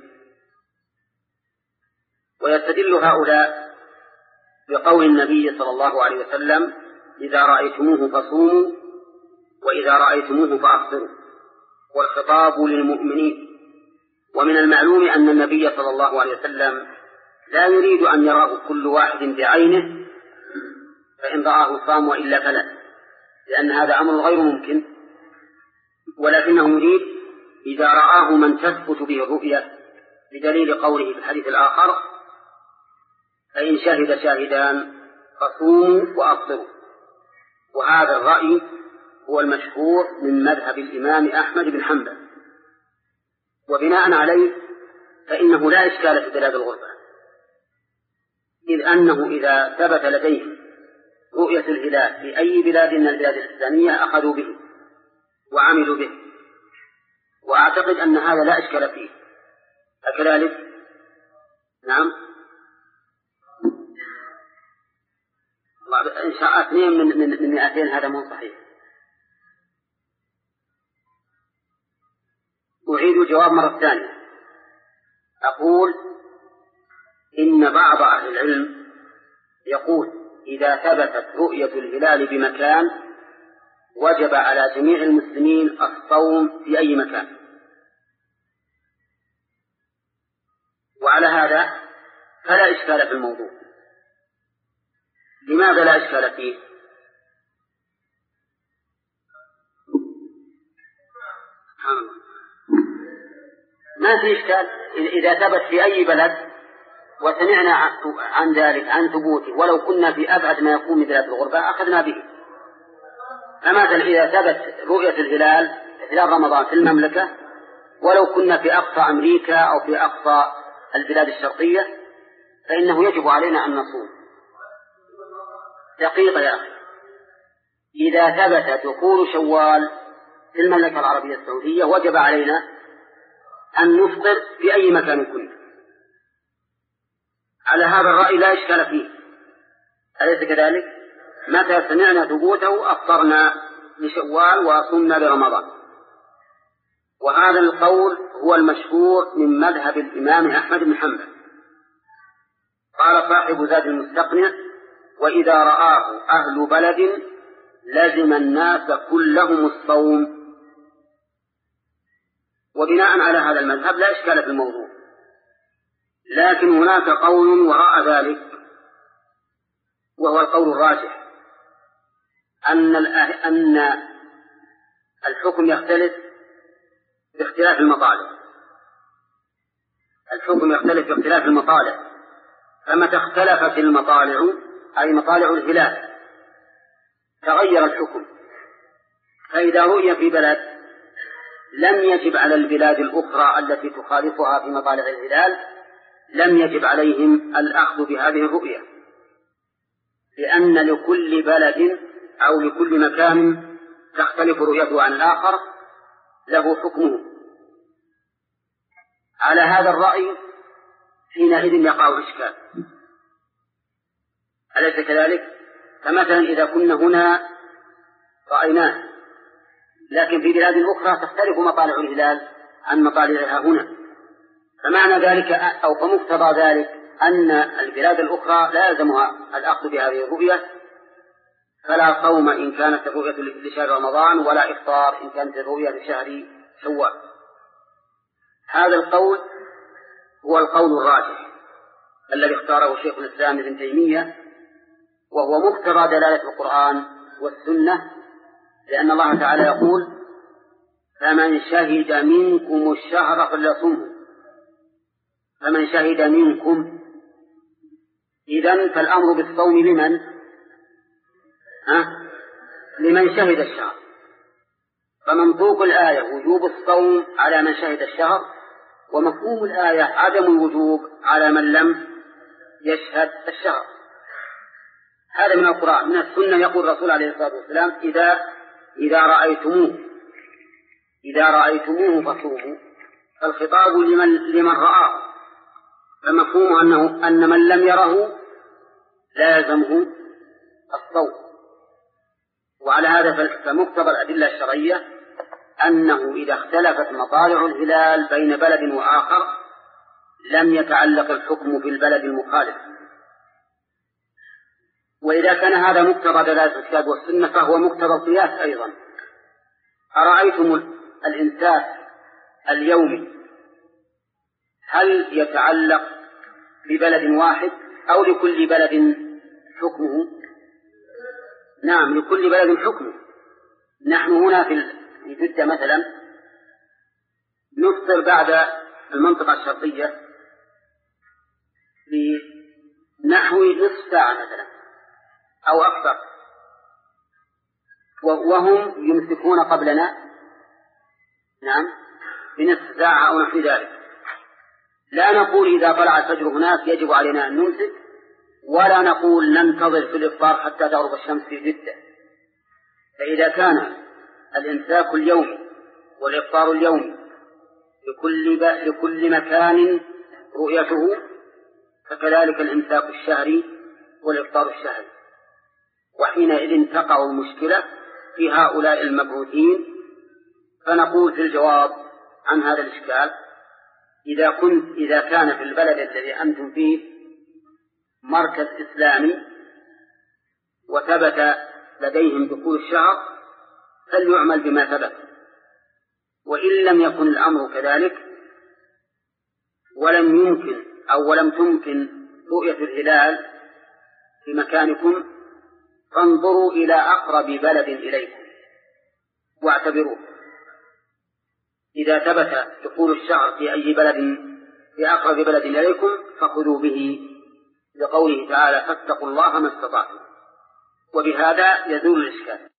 ويستدل هؤلاء بقول النبي صلى الله عليه وسلم: إذا رأيتموه فصوموا وإذا رأيتموه فأفطروا، والخطاب للمؤمنين. ومن المعلوم أن النبي صلى الله عليه وسلم لا يريد أن يراه كل واحد بعينه، فإن رآه صام وإلا فلا، لأن هذا أمر غير ممكن. ولكنه يريد إذا رآه من تثبت به الرؤية بدليل قوله في الحديث الآخر: فإن شهد شاهدان فصوموا وأفطروا. وهذا الرأي هو المشهور من مذهب الإمام أحمد بن حنبل. وبناء عليه فإنه لا إشكال في بلاد الغربة، إذ أنه إذا ثبت لديه رؤية الهلال في أي بلاد من البلاد الإسلامية أخذوا به وعملوا به، وأعتقد أن هذا لا إشكال فيه. أكذلك؟ نعم. إن شاء اثنين من من من مئتين هذا مو صحيح. أعيد الجواب مرة ثانية. أقول إن بعض أهل العلم يقول إذا ثبتت رؤية الهلال بمكان وجب على جميع المسلمين الصوم في أي مكان. وعلى هذا فلا إشكال في الموضوع. لماذا لا إشكال فيه؟ سبحان الله، ما في إشكال إذا ثبت في أي بلد وسمعنا عن ذلك عن ثبوته، ولو كنا في أبعد ما يكون من بلاد الغربة أخذنا به. فمثلا إذا ثبت رؤية الهلال هلال رمضان في المملكة ولو كنا في أقصى أمريكا أو في أقصى البلاد الشرقية فإنه يجب علينا أن نصوم. دقيقة يا أخي، إذا ثبت دخول شوال في المملكة العربية السعودية وجب علينا أن نفطر في أي مكان كنا. على هذا الرأي لا إشكال فيه، أليس كذلك؟ متى سمعنا ثبوته أفطرنا لشوال وصمنا لرمضان. وهذا القول هو المشهور من مذهب الإمام أحمد بن حنبل. قال صاحب زاد المستقنع: وإذا رآه أهل بلد لزم الناس كلهم الصوم. وبناء على هذا المذهب لا إشكال في الموضوع، لكن هناك قول وراء ذلك وهو القول الراجح، أن أن الحكم يختلف باختلاف المطالب. الحكم يختلف باختلاف المطالع، فمتى اختلفت المطالع أي مطالع الهلال تغير الحكم. فإذا رؤي في بلد لم يجب على البلاد الأخرى التي تخالفها في مطالع الهلال لم يجب عليهم الأخذ بهذه الرؤية، لأن لكل بلد أو لكل مكان تختلف رؤيته عن الآخر له حكمه. على هذا الرأي حينئذ يقع إشكال، أليس كذلك؟ فمثلا إذا كنا هنا رأيناه، لكن في بلاد أخرى تختلف مطالع الهلال عن مطالعها هنا، فمعنى ذلك أو فمقتضى ذلك أن البلاد الأخرى لا يلزمها الأخذ بهذه الرؤية، فلا صوم إن كانت الرؤية لشهر رمضان ولا إفطار إن كانت الرؤية لشهر شوال. هذا القول هو القول الراجح الذي اختاره شيخ الإسلام ابن تيمية، وهو مقتضى دلالة القرآن والسنة، لأن الله تعالى يقول: فمن شهد منكم الشهر فليصمه. فمن شهد منكم، إذن فالأمر بالصوم لمن؟ أه؟ لمن شهد الشهر، فمنطوق الآية وجوب الصوم على من شهد الشهر، ومفهوم الآية عدم الوجوب على من لم يشهد الشهر. هذا من القرآن. من السنة يقول الرسول عليه الصلاة والسلام: إذا إذا رأيتموه إذا رأيتموه فصوموا. فالخطاب لمن لمن رآه، فمفهوم أنه أن من لم يره لا يلزمه الصوم. وعلى هذا فمقتضى الأدلة الشرعية أنه إذا اختلفت مطالع الهلال بين بلد وآخر لم يتعلق الحكم بالبلد المخالف. وإذا كان هذا مقتضى دلالة الكتاب والسنة فهو مقتضى القياس أيضا. أرأيتم الإمساك اليومي هل يتعلق ببلد واحد أو لكل بلد حكمه؟ نعم، لكل بلد حكمه. نحن هنا في جدة مثلا نفطر بعد المنطقة الشرقية بنحو نصف ساعة مثلا أو أكثر، وهم يمسكون قبلنا نعم بنصف ساعة أو نحو ذلك. لا نقول إذا طلع الفجر هناك يجب علينا أن نمسك، ولا نقول ننتظر في الإفطار حتى تغرب الشمس في جدة. فإذا كان الإمساك اليومي والإفطار اليومي لكل, لكل مكان رؤيته، فكذلك الإمساك الشهري والإفطار الشهري. وحينئذ تقع المشكلة في هؤلاء المبعوثين. فنقول في الجواب عن هذا الإشكال: إذا كنت إذا كان في البلد الذي أنتم فيه مركز إسلامي وثبت لديهم دخول الشهر فليعمل بما ثبت. وإن لم يكن الأمر كذلك ولم يمكن أو ولم تمكن رؤية الهلال في مكانكم فانظروا إلى أقرب بلد إليكم واعتبروه. إذا ثبت دخول الشهر في أي بلد في أقرب بلد إليكم فخذوا به، لقوله تعالى: فاتقوا الله ما استطعتم. وبهذا يزول الإشكال.